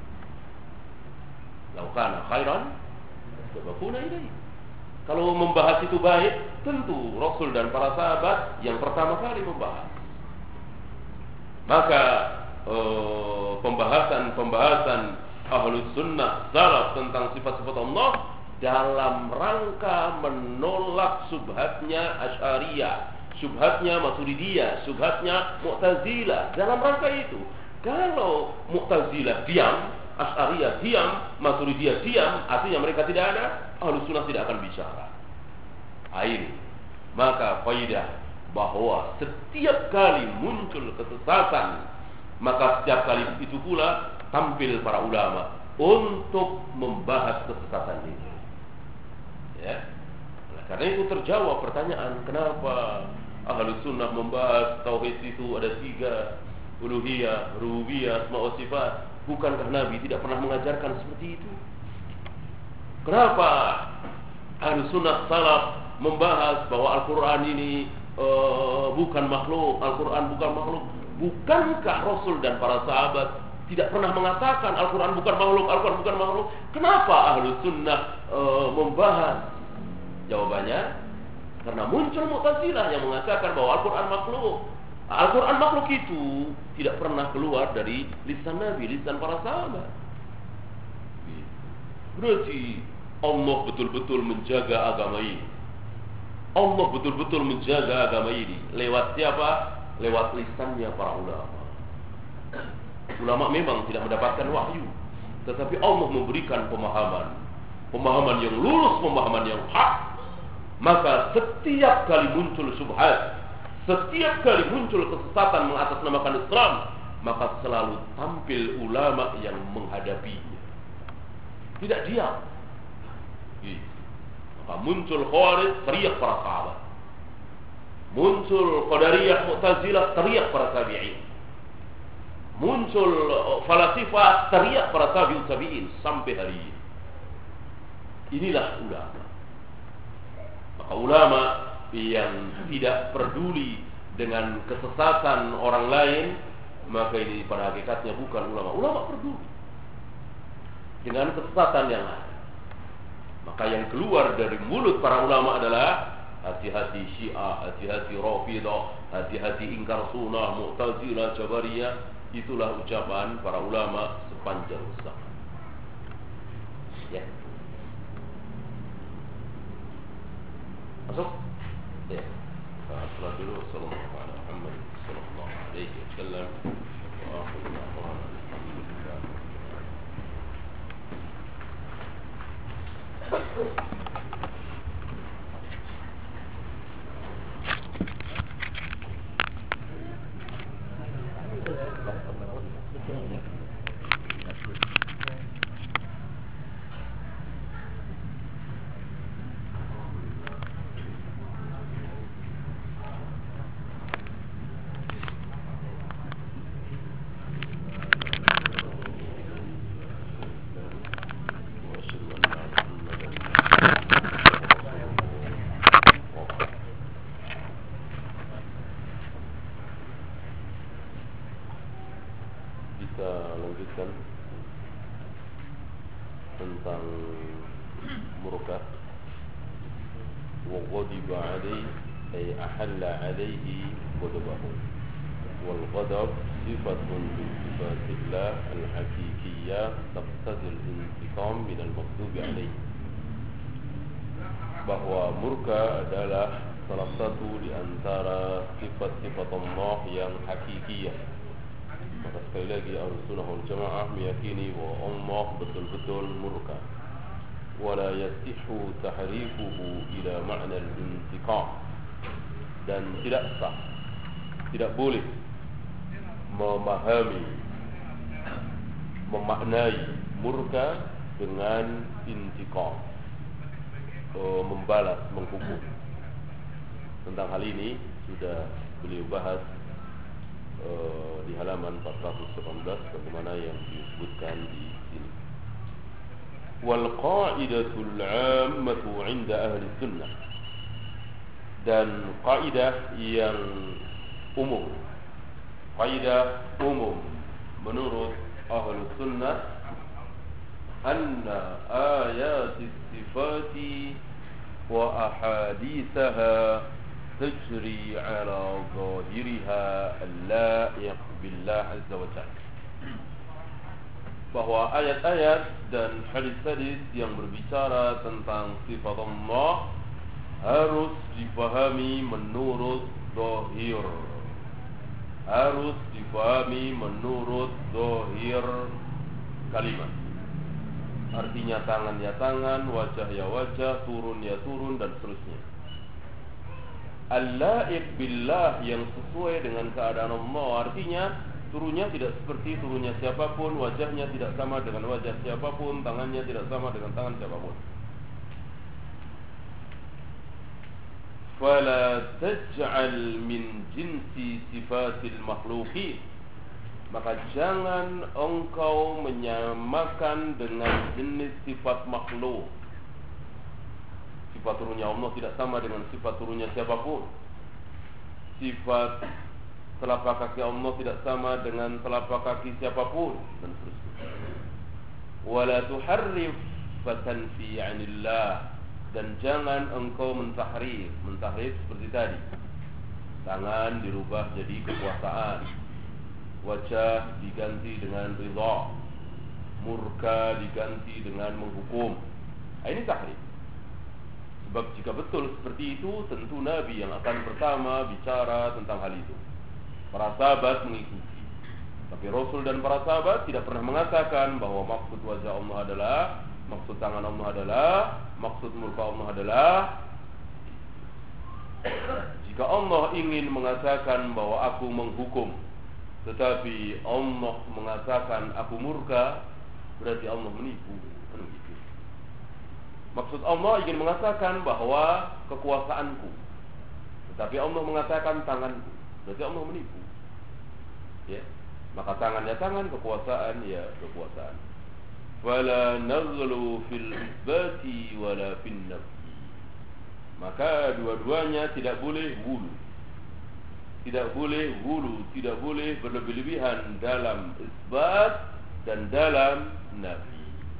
Lau kana khairan sabaquna ilaihi. Kalau membahas itu baik, tentu Rasul dan para sahabat yang pertama kali membahas. Maka pembahasan Ahlus Sunnah salaf tentang sifat-sifat Allah dalam rangka menolak subhatnya Asy'ariyah, subhatnya Maturidiyah, subhatnya Mu'tazilah. Dalam rangka itu, kalau Mu'tazilah diam, Asy'ariyah diam, Maturidiyah diam, artinya mereka tidak ada, Ahlus Sunnah tidak akan bicara. Ini maka faidah bahwa setiap kali muncul kesesatan, maka setiap kali itu pula tampil para ulama untuk membahas kesesatan ini. Ya. Nah, karena itu terjawab pertanyaan, kenapa Ahlus Sunnah membahas tauhid itu ada 3, uluhiyah, rububiyah, asma wa sifat. Bukankah Nabi tidak pernah mengajarkan seperti itu? Kenapa Ahlus Sunnah salaf membahas bahwa Al-Quran ini bukan makhluk, Al-Quran bukan makhluk? Bukankah Rasul dan para sahabat tidak pernah mengatakan Al-Quran bukan makhluk, Al-Quran bukan makhluk? Kenapa Ahlus Sunnah membahas? Jawabannya, karena muncul Mu'tazilah yang mengatakan bahwa Al-Quran makhluk. Al-Quran makhluk itu tidak pernah keluar dari lisan Nabi, lisan para sahabat. Berarti Allah betul-betul menjaga agama ini. Allah betul-betul menjaga agama ini. Lewat siapa? Lewat lisannya para ulama. Ulama memang tidak mendapatkan wahyu, tetapi Allah memberikan pemahaman yang lurus, pemahaman yang hak. Maka setiap kali muncul syubhat, setiap kali muncul kesesatan mengatasnamakan Islam, maka selalu tampil ulama yang menghadapinya, tidak diam. Maka muncul Khawarij, teriak para sahabat. Muncul Qadariyah, Mu'tazilah, teriak para tabi'in. Muncul falasifah, teriak para tabi'in sampai hari ini. Inilah ulama. Maka ulama yang tidak peduli dengan kesesatan orang lain, maka ini pada hakikatnya bukan ulama. Ulama peduli dengan kesesatan yang ada. Maka yang keluar dari mulut para ulama adalah hati-hati Syiah, hati-hati Rafidah, hati-hati ingkar sunnah, Mu'tazilah, Jabariyah. Itulah ucapan para ulama sepanjang zaman. Ya. Masuk? Ya. Salat dulu. Sallallahu alaihi wasallam. Wa akhiru da'wana alhamdulillah. menjelaskan tentang murka. Wa ghadiba alaihi ay ahalla alaihi ghadabahu. Wal ghadab sifatun min sifatillah al-haqiqiyyah taqtadi al-intiqam min al-maghdubi alaihi. Bahwa murka adalah salah satu di antara sifat-sifat Allah yang hakikiyah. Maka sekali lagi Ahlussunnah wal Jamaah meyakini bahwa Allah betul-betul murka. Wala yasihu tahrifuhu ila ma'na al-intiqam. Dan tidak sah, tidak boleh memahami, memaknai murka dengan intiqam, membalas, menghukum. Tentang hal ini sudah beliau bahas di halaman 418 bagaimana yang disebutkan di sini. Wal qa'idatul 'ammatu 'inda ahli sunnah, dan kaidah yang umum, kaidah umum menurut ahli sunnah, anna ayat sifati wa ahadithaha tajri ala zahiriha al-la'iq billah azza wa jalla. Bahwa ayat-ayat dan hadis-hadis yang berbicara tentang sifat Allah harus dipahami menurut zahir, harus dipahami menurut zahir kalimat. Artinya tangan ya tangan, wajah ya wajah, turun ya turun, dan seterusnya. Al-la'iq billah, yang sesuai dengan keadaan Allah. Artinya turunnya tidak seperti turunnya siapapun, wajahnya tidak sama dengan wajah siapapun, tangannya tidak sama dengan tangan siapapun. Fala taj'al min jinsi sifatil makhluqin, maka jangan engkau menyamakan dengan jenis sifat makhluk. Sifat turunnya Allah tidak sama dengan sifat turunnya siapapun. Sifat telapak kaki Allah tidak sama dengan telapak kaki siapapun, dan seterusnya. Wala tuharrif fatanfi 'anillah, dan jangan engkau mentahrif. Mentahrif seperti tadi, tangan dirubah jadi kekuasaan, wajah diganti dengan ridha, murka diganti dengan menghukum. Ini tahrif. Sebab jika betul seperti itu, tentu Nabi yang akan pertama bicara tentang hal itu. Para sahabat mengikuti. Tapi Rasul dan para sahabat tidak pernah mengatakan bahwa maksud wajah Allah adalah, maksud tangan Allah adalah, maksud murka Allah adalah. Jika Allah ingin mengatakan bahwa aku menghukum, tetapi Allah mengatakan aku murka, berarti Allah menipu. Maksud Allah ingin mengatakan bahwa kekuasaanku, tetapi Allah mengatakan tanganku, berarti Allah menipu. Ya, maka tangan ya tangan, kekuasaan ya kekuasaan. Wala naghlu fil isbati wala fin nafsi, maka dua-duanya tidak boleh hulu. Tidak boleh hulu, tidak boleh berlebih-lebihan dalam isbat dan dalam nafi.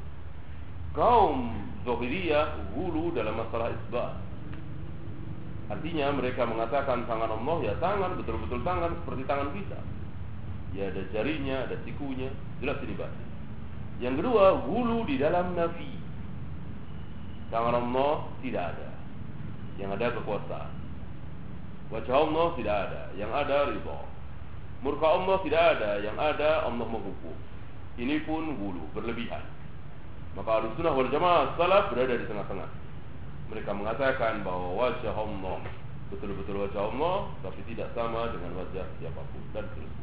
Kaum Zahiriyah hulu dalam masalah isbat. Artinya mereka mengatakan tangan Allah ya tangan, betul-betul tangan seperti tangan kita. Ya ada jarinya, ada sikunya, jelas ini bahasa. Yang kedua, hulu di dalam nafi. Tangan Allah tidak ada, yang ada kekuasaan. Wajah Allah tidak ada, yang ada ridha. Murka Allah tidak ada, yang ada Allah menghukum. Ini pun hulu, berlebihan. Maka Ahlussunnah wal Jamaah salaf berada di tengah-tengah. Mereka mengatakan bahwa wajah Allah betul-betul wajah Allah, tapi tidak sama dengan wajah siapapun, dan seterusnya.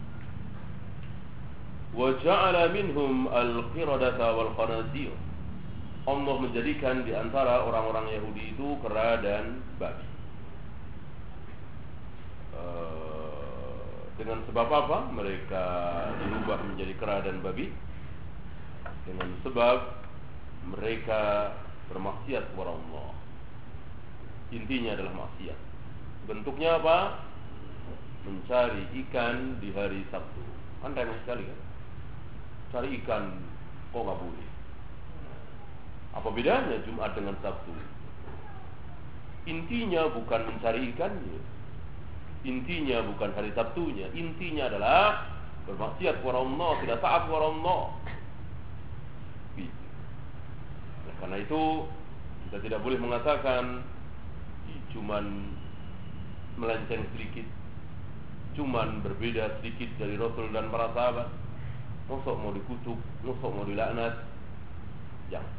Wa ja'ala minhum al-qiradata wal khanazir. Allah menjadikan di antara orang-orang Yahudi itu kera dan babi. Dengan sebab apa mereka dirubah menjadi kera dan babi? Dengan sebab mereka bermaksiat kepada Allah. Intinya adalah maksiat. Bentuknya apa? Mencari ikan di hari Sabtu. Kan remeh sekali kan? cari ikan, kok nggak boleh? Apa bedanya Jumat dengan Sabtu? Intinya bukan mencari ikannya, intinya bukan hari Sabtunya, intinya adalah bermaksiat kepada Allah, tidak taat kepada Allah. Oleh karena itu kita tidak boleh mengatakan cuman melenceng sedikit, cuman berbeda sedikit dari Rasul dan para sahabat, mosok mau dikutuk, mosok mau dilaknat. Jangan.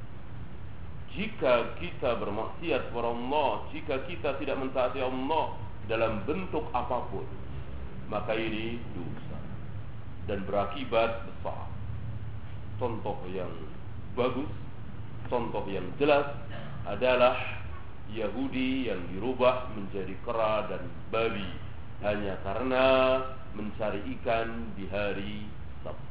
Jika kita bermaksiat kepada Allah, jika kita tidak mentaati Allah dalam bentuk apapun, maka ini dosa dan berakibat besar. Contoh yang bagus, contoh yang jelas adalah Yahudi yang dirubah menjadi kera dan babi hanya karena mencari ikan di hari Sabtu.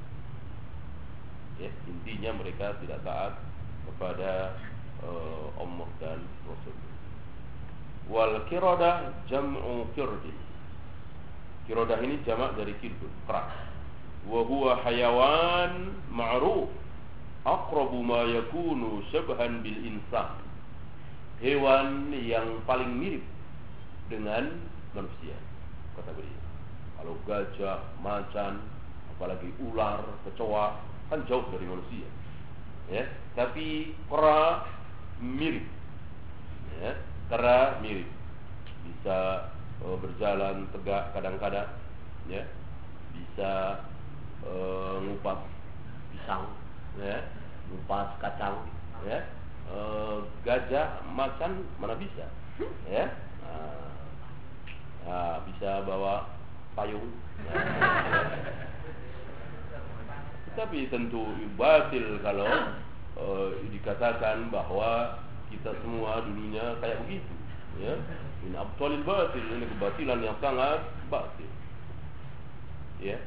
Ya, intinya mereka tidak taat kepada Allah dan Rasul. Wal qiradah jam'u qirdin. Qiradah ini jamak dari qirdun, kera. Wa huwa hayawan ma'ruf aqrabu ma yakunu syabhan bil insan. Hewan yang paling mirip dengan manusia, kata beliau. Kalau gajah, macan, apalagi ular, kecoa, kan jauh dari manusia. Ya, tapi kera mirip. Ya, kera mirip. Bisa berjalan tegak kadang-kadang, ya. Bisa ngupas pisang, ya, ngupas kacang, ya. Gajah, macan mana bisa, ya. Bisa bawa payung, ya. Tapi tentu batil kalau dikatakan bahwa kita semua dulunya kayak begitu, ya. Ini abtalil batil, ini kebatilan yang sangat batil, ya.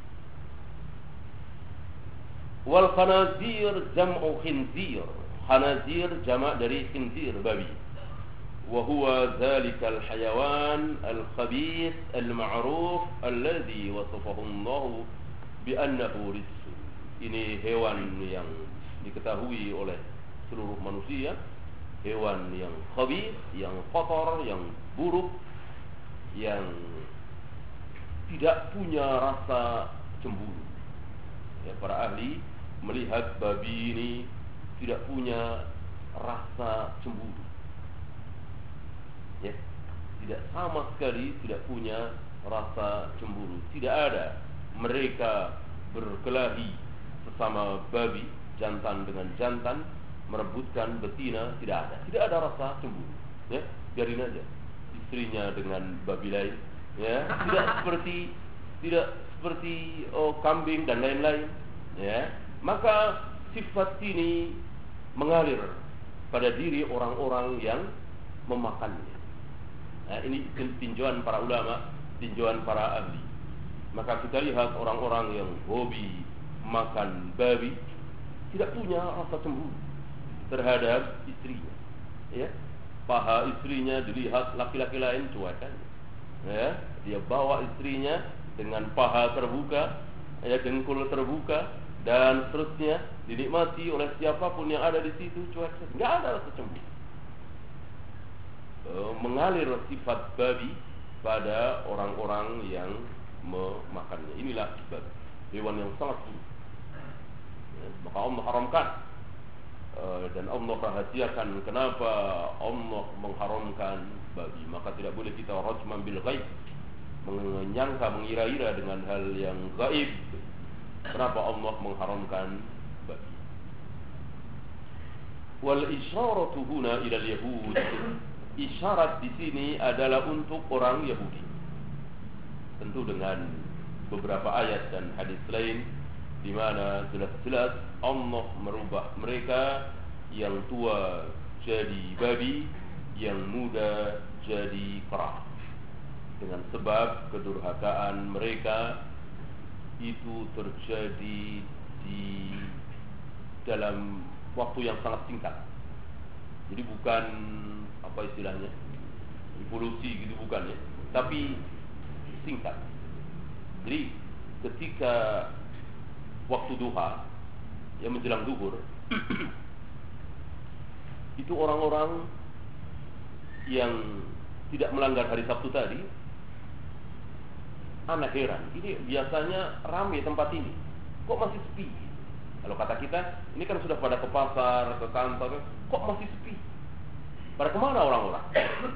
Wal khanazir jam'u khinzir. Khanazir jamak dari khinzir, babi. Wa huwa dzalikal hayawan al-khabith al-ma'ruf alladhi wasafahu Allah bi annahu rijs. Ini hewan yang diketahui oleh seluruh manusia, hewan yang khabith, yang kotor, yang buruk, yang tidak punya rasa cemburu. Ya, para ahli melihat babi ini tidak punya rasa cemburu, ya, tidak sama sekali tidak punya rasa cemburu. Tidak ada mereka berkelahi sesama babi, jantan dengan jantan, merebutkan betina, tidak ada rasa cemburu, ya. Biarin aja istrinya dengan babi lain, ya. Tidak seperti kambing dan lain-lain, ya. Maka sifat ini mengalir pada diri orang-orang yang memakannya. Nah, ini tinjauan para ulama, tinjauan para ahli. Maka kita lihat orang-orang yang hobi makan babi tidak punya rasa cemburu terhadap istrinya, ya. Paha istrinya dilihat laki-laki lain cuekan, ya. Dia bawa istrinya dengan paha terbuka, ya, dengkul terbuka, dan seterusnya, dinikmati oleh siapapun yang ada di situ, cuek saja, nggak ada rasa cemburu. Mengalir sifat babi pada orang-orang yang memakannya. Inilah babi, hewan yang sangat buruk. Ya, maka Allah haramkan, dan Allah rahasiakan kenapa Allah mengharamkan babi. Maka tidak boleh kita rajman bil ghaib, menyangka, mengira-ira dengan hal yang gaib. Kenapa Allah mengharamkan babi? Wal isyaratu huna ila al-yahud. Isyarat di sini adalah untuk orang Yahudi. Tentu dengan beberapa ayat dan hadis lain di mana jelas-jelas Allah merubah mereka, yang tua jadi babi, yang muda jadi kera, dengan sebab kedurhakaan mereka itu terjadi di dalam waktu yang sangat singkat. Jadi bukan apa istilahnya, evolusi gitu, bukan, ya, tapi singkat. Jadi ketika waktu duha, yang menjelang zuhur, itu orang-orang yang tidak melanggar hari Sabtu tadi, anak heran, ini biasanya ramai tempat ini, kok masih sepi? Kalau kata kita, ini kan sudah pada ke pasar, ke kantor, kok masih sepi? Pada kemana orang-orang?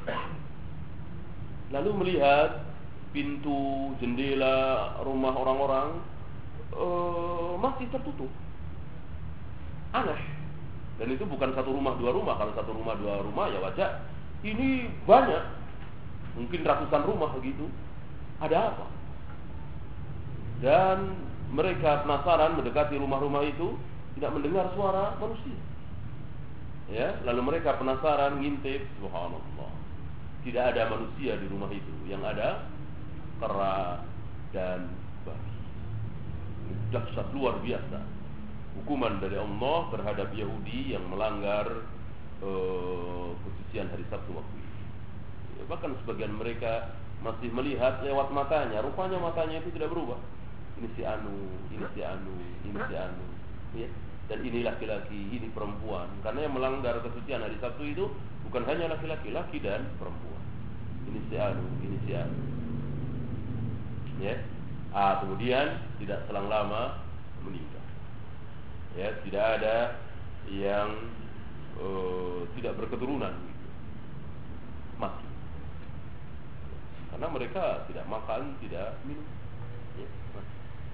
Lalu melihat pintu, jendela rumah orang-orang masih tertutup. Aneh. Dan itu bukan satu rumah dua rumah. Kalau satu rumah dua rumah ya wajar. Ini banyak, mungkin ratusan rumah begitu. Ada apa? Dan mereka penasaran mendekati rumah-rumah itu, tidak mendengar suara manusia. Ya, lalu mereka penasaran, ngintip, subhanallah, tidak ada manusia di rumah itu. Yang ada kera dan babi. Dahsyat luar biasa hukuman dari Allah terhadap Yahudi yang melanggar kesucian hari Sabtu waktu itu. Ya, bahkan sebagian mereka masih melihat lewat matanya. Rupanya matanya itu tidak berubah. Ini si anu, ini si anu, ini si anu, ya. Dan ini laki-laki, ini perempuan. Karena yang melanggar kesucian hari Sabtu itu bukan hanya laki-laki, laki dan perempuan. Ini si anu, ini si anu, ya. Kemudian tidak selang lama meninggal. Ya, tidak ada yang tidak berketurunan, gitu. Mati. Karena mereka tidak makan, tidak minum. Ya, mati.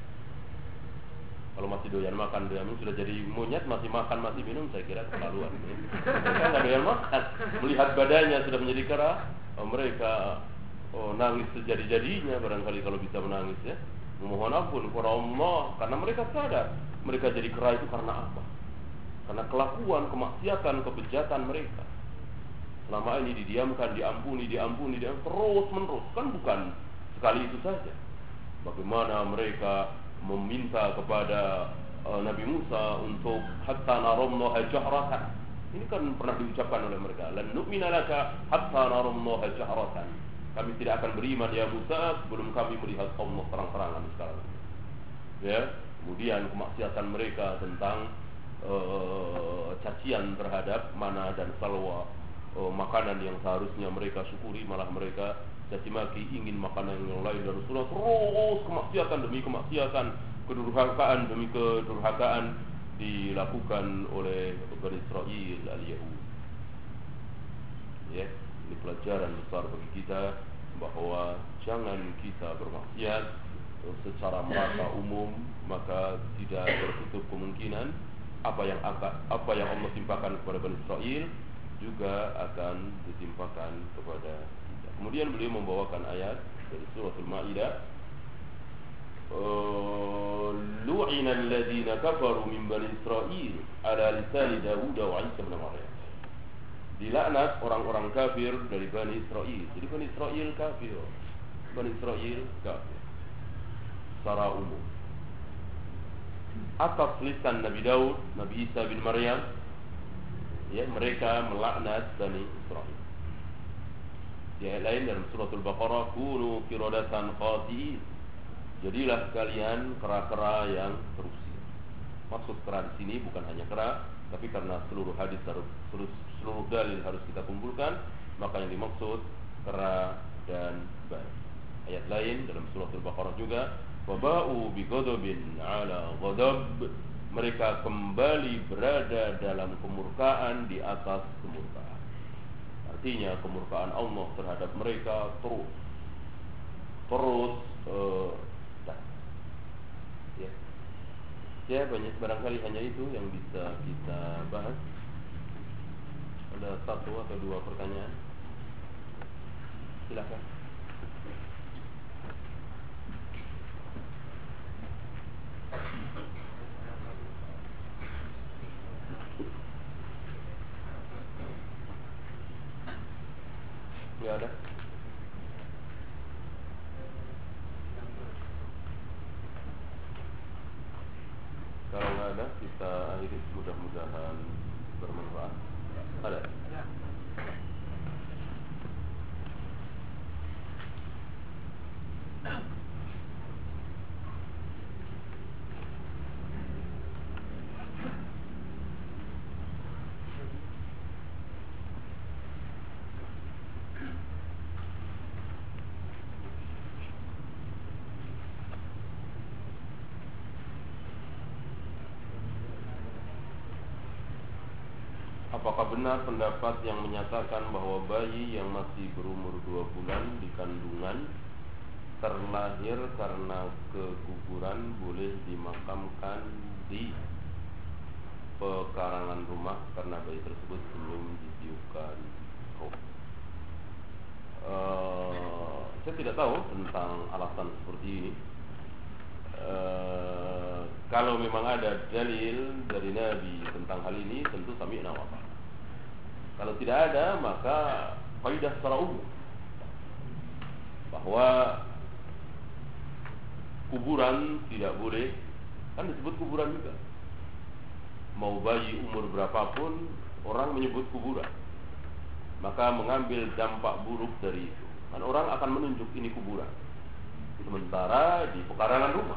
Kalau masih doyan makan, sudah jadi monyet, masih makan, masih minum, saya kira keterlaluan. Mereka nggak doyan makan. Melihat badannya sudah menjadi kera, mereka nangis sejadi-jadinya barangkali kalau bisa menangis, ya. Memohon ampun kepada Allah, karena mereka sadar mereka jadi kera itu karena apa? Karena kelakuan, kemaksiatan, kebejatan mereka. Selama ini didiamkan, diampuni, terus menerus. Kan bukan sekali itu saja. Bagaimana mereka meminta kepada Nabi Musa untuk hatta naramnaha jahratan. Ini kan pernah diucapkan oleh mereka. Lan nu'mina laka hatta naramnaha jahratan. Kami tidak akan beriman ya Musa sebelum kami melihat Allah terang-terangan sekarang. Ya, kemudian kemaksiatan mereka tentang cacian terhadap mana dan salwa, makanan yang seharusnya mereka syukuri, malah mereka caci maki, ingin makanan yang lain, dan Rasulullah terus kemaksiatan demi kemaksiatan, kedurhakaan demi kedurhakaan dilakukan oleh Bani Israil al-Yahud. Ya, ini pelajaran besar bagi kita bahwa jangan kita bermaksiat secara merata umum, maka tidak tertutup kemungkinan apa yang Allah timpakan kepada Bani Israil juga akan ditimpakan kepada kita. Kemudian beliau membawakan ayat dari surah Al-Maidah, lu'ina alladhina kafaru min Bani Israil ala lisani Dawud wa Isa bin Maryam. Dilaknat orang-orang kafir dari Bani Israil. Jadi Bani Israil kafir. Bani Israil kafir secara umum. Atas lisan Nabi Daud, Nabi Isa bin Maryam, ya, mereka melaknat Bani Israil. Di ayat lain dalam surah Al-Baqarah, kunu qiradatan khasi'in. Jadilah kalian kera-kera yang terusir. Maksud kera di sini bukan hanya kera, tapi karena seluruh hadis seluruh dalil harus kita kumpulkan, maka yang dimaksud kera dan bayi. Ayat lain dalam surah Al-Baqarah juga, waba'u bighadabin ala ghadab. Mereka kembali berada dalam kemurkaan di atas kemurkaan. Artinya kemurkaan Allah terhadap mereka terus ya. Ya, banyak, barangkali hanya itu yang bisa kita bahas. Ada satu atau dua pertanyaan? Silakan. Nggak ada. Kalau nggak ada, kita akhiri. Mudah-mudahan bermanfaat. Ada? apakah benar pendapat yang menyatakan bahwa bayi yang masih berumur 2 bulan di kandungan terlahir karena keguguran boleh dimakamkan di pekarangan rumah karena bayi tersebut belum ditiupkan roh? Saya tidak tahu tentang alasan seperti ini. Kalau memang ada dalil dari Nabi tentang hal ini, tentu sami'na wa ata'na. Kalau tidak ada, maka kaidah secara umum bahwa kuburan tidak boleh, kan disebut kuburan juga. Mau bayi umur berapapun, orang menyebut kuburan, maka mengambil dampak buruk dari itu. Kan orang akan menunjuk ini kuburan, sementara di pekarangan rumah,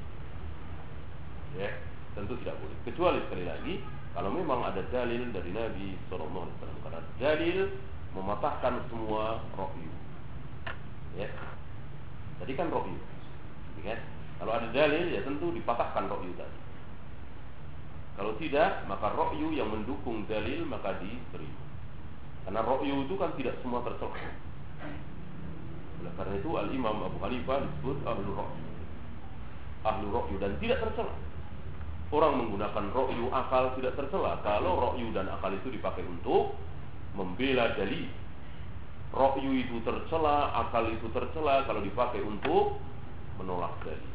ya, tentu tidak boleh. Kecuali sekali lagi, kalau memang ada dalil dari Nabi SAW, karena dalil mematahkan semua rohyu. Ya, tadi kan rohyu, ya. Kalau ada dalil, ya tentu dipatahkan rohyu tadi. Kalau tidak, maka rohyu yang mendukung dalil maka diterima. Karena rohyu itu kan tidak semua tercela. Oleh karena itu Al-Imam Abu Hanifah disebut ahlu rohyu dan tidak tercela. Orang menggunakan ro'yu akal tidak tercela kalau ro'yu dan akal itu dipakai untuk membela dalil. Ro'yu itu tercela, akal itu tercela kalau dipakai untuk menolak dalil.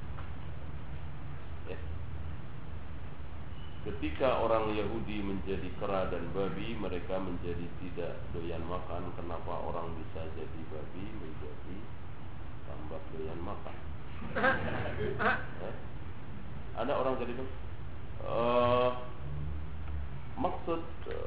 Ya. Ketika orang Yahudi menjadi kera dan babi, mereka menjadi tidak doyan makan. Kenapa orang bisa jadi babi menjadi tambah doyan makan? Ya. Ada orang jadi itu maksud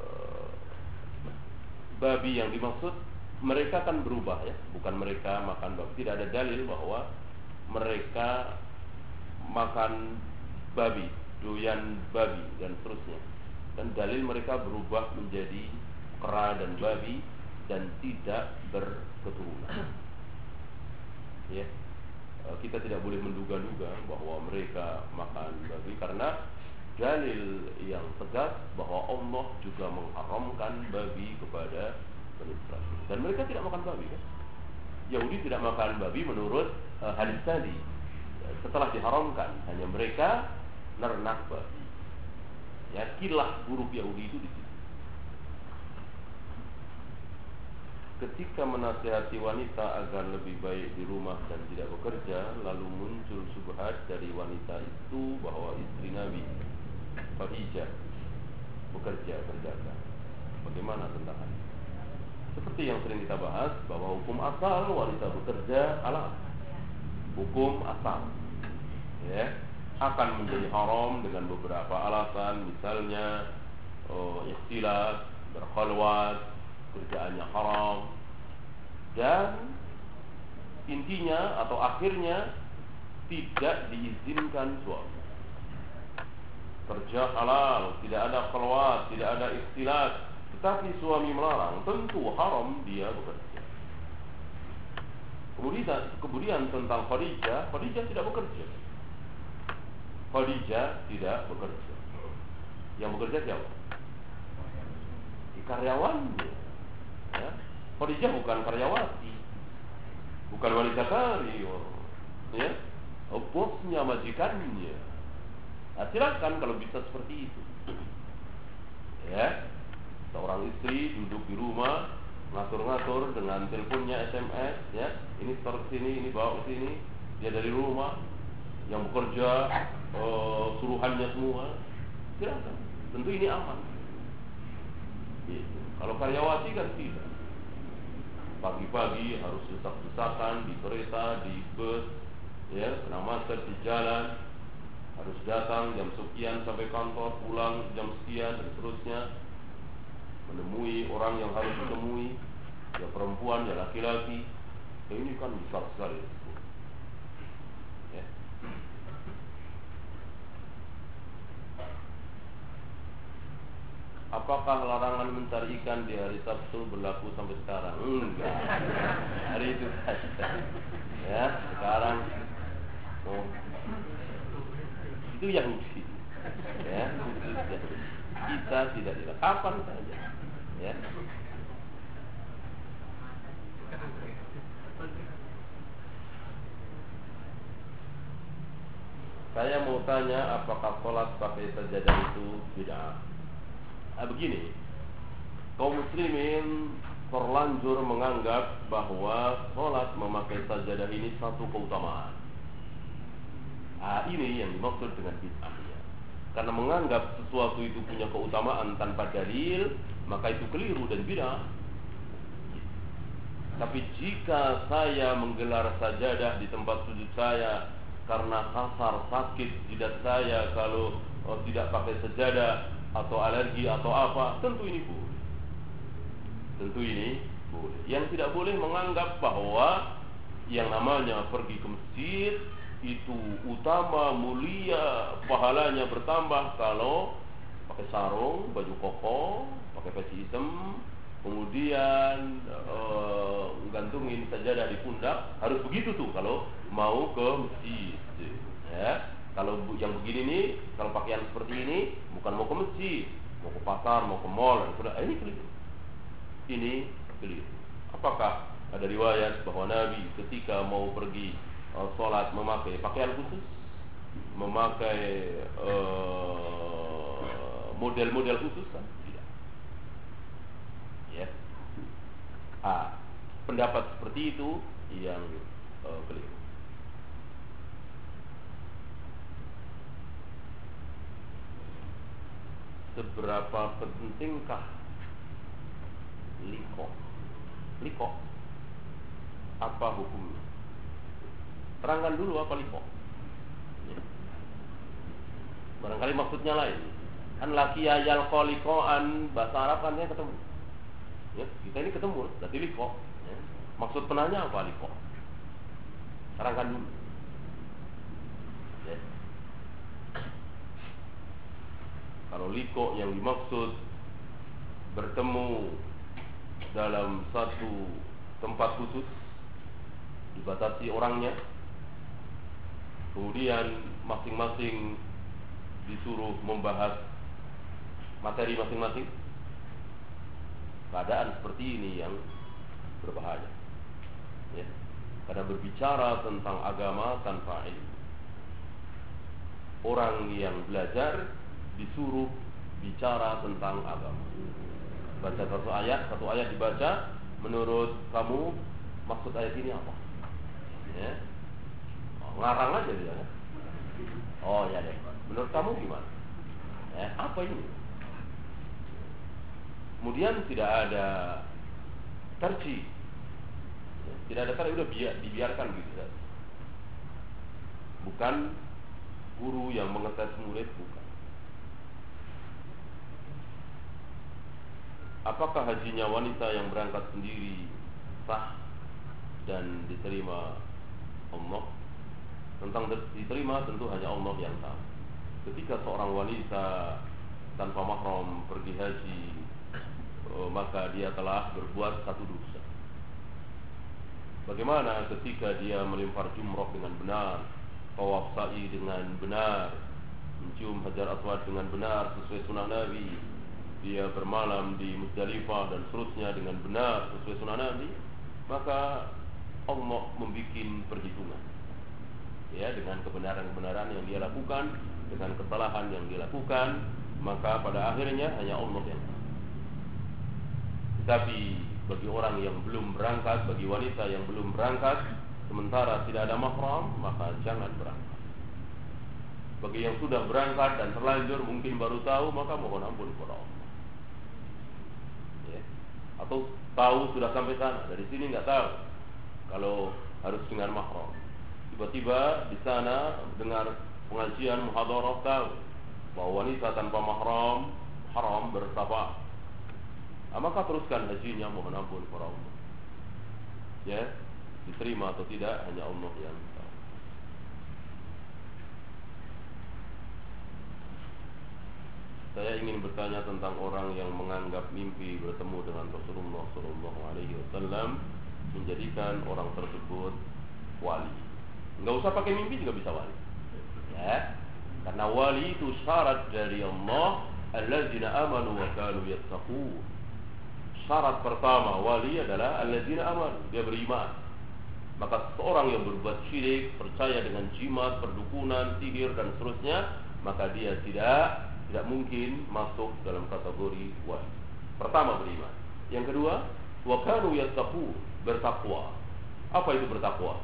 babi yang dimaksud mereka kan berubah, ya, bukan mereka makan babi. Tidak ada dalil bahwa mereka makan babi, doyan babi dan seterusnya. Dan dalil mereka berubah menjadi kera dan babi dan tidak berketurunan. Ya. Kita tidak boleh menduga-duga bahwa mereka makan babi, karena dalil yang tegas bahwa Allah juga mengharamkan babi kepada Bani Israil. Dan mereka tidak makan babi, kan? Yahudi tidak makan babi menurut hadis tadi. Setelah diharamkan, hanya mereka nernak babi. Ya, kilah buruk Yahudi itu di situ. Ketika menasihati wanita agar lebih baik di rumah dan tidak bekerja, lalu muncul syubhat dari wanita itu bahwa istri Nabi Khadijah bekerja, berdagang. Bagaimana tentang hal ini? Seperti yang sering kita bahas, bahwa hukum asal wanita bekerja halal. Hukum asal, ya, akan menjadi haram dengan beberapa alasan, misalnya ikhtilat, berkhalwat, kerjaannya haram, dan intinya atau akhirnya tidak diizinkan suami. Kerja halal, tidak ada khalwat, tidak ada ikhtilat, tetapi suami melarang, tentu haram dia bekerja. Kemudian tentang Khadijah tidak bekerja. Khadijah tidak bekerja. Yang bekerja siapa? Karyawannya. Ya. Khadijah bukan karyawati, bukan wanita karir, ya, bosnya, majikannya. Nah, silakan kalau bisa seperti itu. Ya, seorang istri duduk di rumah, ngatur-ngatur dengan teleponnya, SMS, ya, ini store ke sini, ini bawa ke sini, dia dari rumah. Yang bekerja suruhannya semua, silakan. Tentu ini aman. Gitu. Kalau karyawati kan tidak. Pagi-pagi harus desak-desakan di kereta, di bus, ya, kena macet di jalan, harus datang jam sekian sampai kantor, pulang jam sekian dan seterusnya, menemui orang yang harus ditemui, ya perempuan, ya laki-laki. Ya, ini kan besar sekali. Ya. Apakah larangan mencari ikan di hari Sabtu berlaku sampai sekarang? Enggak. Hari itu saja. Ya, sekarang itu Yahudi. Ya, khusus Yahudi. Kita tidak dilarang. Kapan saja. Ya. Saya mau tanya, apakah sholat pakai sajadah itu bid'ah? Begini, kaum muslimin terlanjur menganggap bahwa sholat memakai sajadah ini satu keutamaan. Ini yang dimaksud dengan bid'ah. Karena menganggap sesuatu itu punya keutamaan tanpa dalil, maka itu keliru dan bid'ah. Tapi jika saya menggelar sajadah di tempat sujud saya karena kasar sakit jidat saya kalau tidak pakai sajadah atau alergi atau apa, tentu ini boleh. Tentu ini boleh. Yang tidak boleh menganggap bahwa yang namanya pergi ke masjid itu utama, mulia, pahalanya bertambah kalau pakai sarung, baju koko, pakai peci hitam, kemudian gantungin sajadah di pundak. Harus begitu tuh kalau mau ke masjid. Ya, kalau yang begini nih, kalau pakaian seperti ini bukan mau ke masjid, mau ke pasar, mau ke mall, ini keliru. Ini keliru. Apakah ada riwayat bahwa Nabi ketika mau pergi sholat memakai pakaian khusus, memakai model-model khusus? Tidak. Ya. Pendapat seperti itu yang keliru. Seberapa pentingkah liko? Apa hukumnya? Terangkan dulu apa liko. Ya. Barangkali maksudnya lain. Kan laki ayal kolikoan, bahasa Arab kan ketemu. Ya, kita ini ketemu, berarti liko. Ya. Maksud penanya apa liko? Terangkan dulu. Ya. Kalau liko yang dimaksud bertemu dalam satu tempat khusus, dibatasi orangnya, kemudian masing-masing disuruh membahas materi masing-masing, keadaan seperti ini yang berbahaya. Ya. Karena berbicara tentang agama tanpa ilmu. Orang yang belajar disuruh bicara tentang agama. Baca satu ayat dibaca, menurut kamu maksud ayat ini apa? Ya. Ngarang aja dia. Ya. Oh ya deh. Menurut kamu gimana? Ya, apa ini? Kemudian tidak ada terji. Ya, tidak ada terji, udah dibiarkan gitu ya. Bukan guru yang mengetes murid, bukan. Apakah hajinya wanita yang berangkat sendiri sah dan diterima Allah? Tentang diterima tentu hanya Allah yang tahu. Ketika seorang wanita tanpa mahram pergi haji, maka dia telah berbuat satu dosa. Bagaimana ketika dia melempar jumrah dengan benar, tawaf sa'i dengan benar, mencium Hajar Aswad dengan benar sesuai sunnah Nabi, dia bermalam di Muzdalifah dan seterusnya dengan benar sesuai sunnah Nabi, maka Allah membuat perhitungan ya, dengan kebenaran-kebenaran yang dia lakukan, dengan kesalahan yang dia lakukan, maka pada akhirnya hanya Allah yang tahu. Tetapi bagi orang yang belum berangkat, bagi wanita yang belum berangkat, sementara tidak ada mahram, maka jangan berangkat. Bagi yang sudah berangkat dan terlanjur mungkin baru tahu, maka mohon ampun kepada Allah. Atau tahu sudah sampai sana, dari sini nggak tahu kalau harus dengan mahram. Tiba-tiba di sana dengar pengajian muhadharah, tahu bahwa wanita tanpa mahram haram bertapa. Maka teruskan hajinya, mohon ampun kepada Allah. Ya, diterima atau tidak hanya Allah yang tahu. Saya ingin bertanya tentang orang yang menganggap mimpi bertemu dengan Rasulullah Sallallahu Alaihi Wasallam menjadikan orang tersebut wali. Enggak usah pakai mimpi juga bisa wali. Ya, karena wali itu syarat dari Allah alladzina amanu wa kanu yattaqun. Syarat pertama wali adalah alladzina amanu, dia beriman. Maka seorang yang berbuat syirik, percaya dengan jimat, perdukunan, sihir dan seterusnya, maka dia tidak mungkin masuk dalam kategori wali. Pertama beriman. Yang kedua, wa kanu yattaqun, bertakwa. Apa itu bertakwa?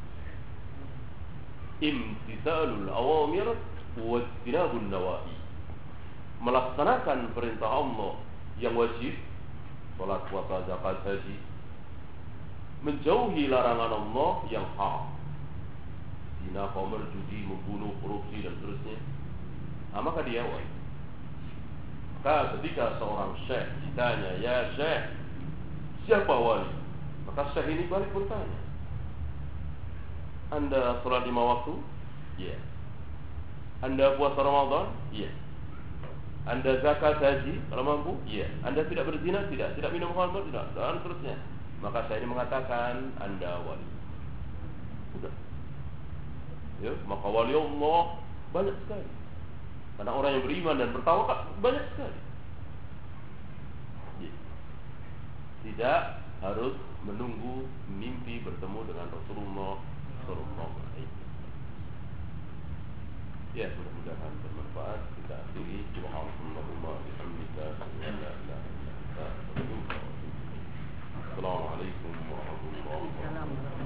Imtithalul awamir wa ijtinabun nawahi. Melaksanakan perintah Allah yang wajib, salat, puasa, zakat, haji, menjauhi larangan Allah yang haram, zina, khamr, judi, membunuh, korupsi dan seterusnya. Maka dia wali. Maka ketika seorang syekh ditanya, ya syekh, siapa wali? Maka syekh ini balik bertanya, Anda salat 5 waktu? Ya. Anda puasa Ramadan? Ya. Anda zakat haji kalau mampu? Ya. Anda tidak berzina? Tidak. Tidak minum khamr? Tidak. Dan seterusnya. Maka saya ini mengatakan Anda wali. Sudah. Ya, maka wali Allah banyak sekali. Karena orang yang beriman dan bertawakal banyak sekali. Ya. Tidak harus menunggu mimpi bertemu dengan Rasulullah sallallahu alaihi wasallam. Ya, mudah-mudahan bermanfaat. Kita akhiri. Subhanallah wa bihamdika, la ilaha illa anta, astaghfiruka wa atubu ilaik. Assalamualaikum warahmatullahi wabarakatuh.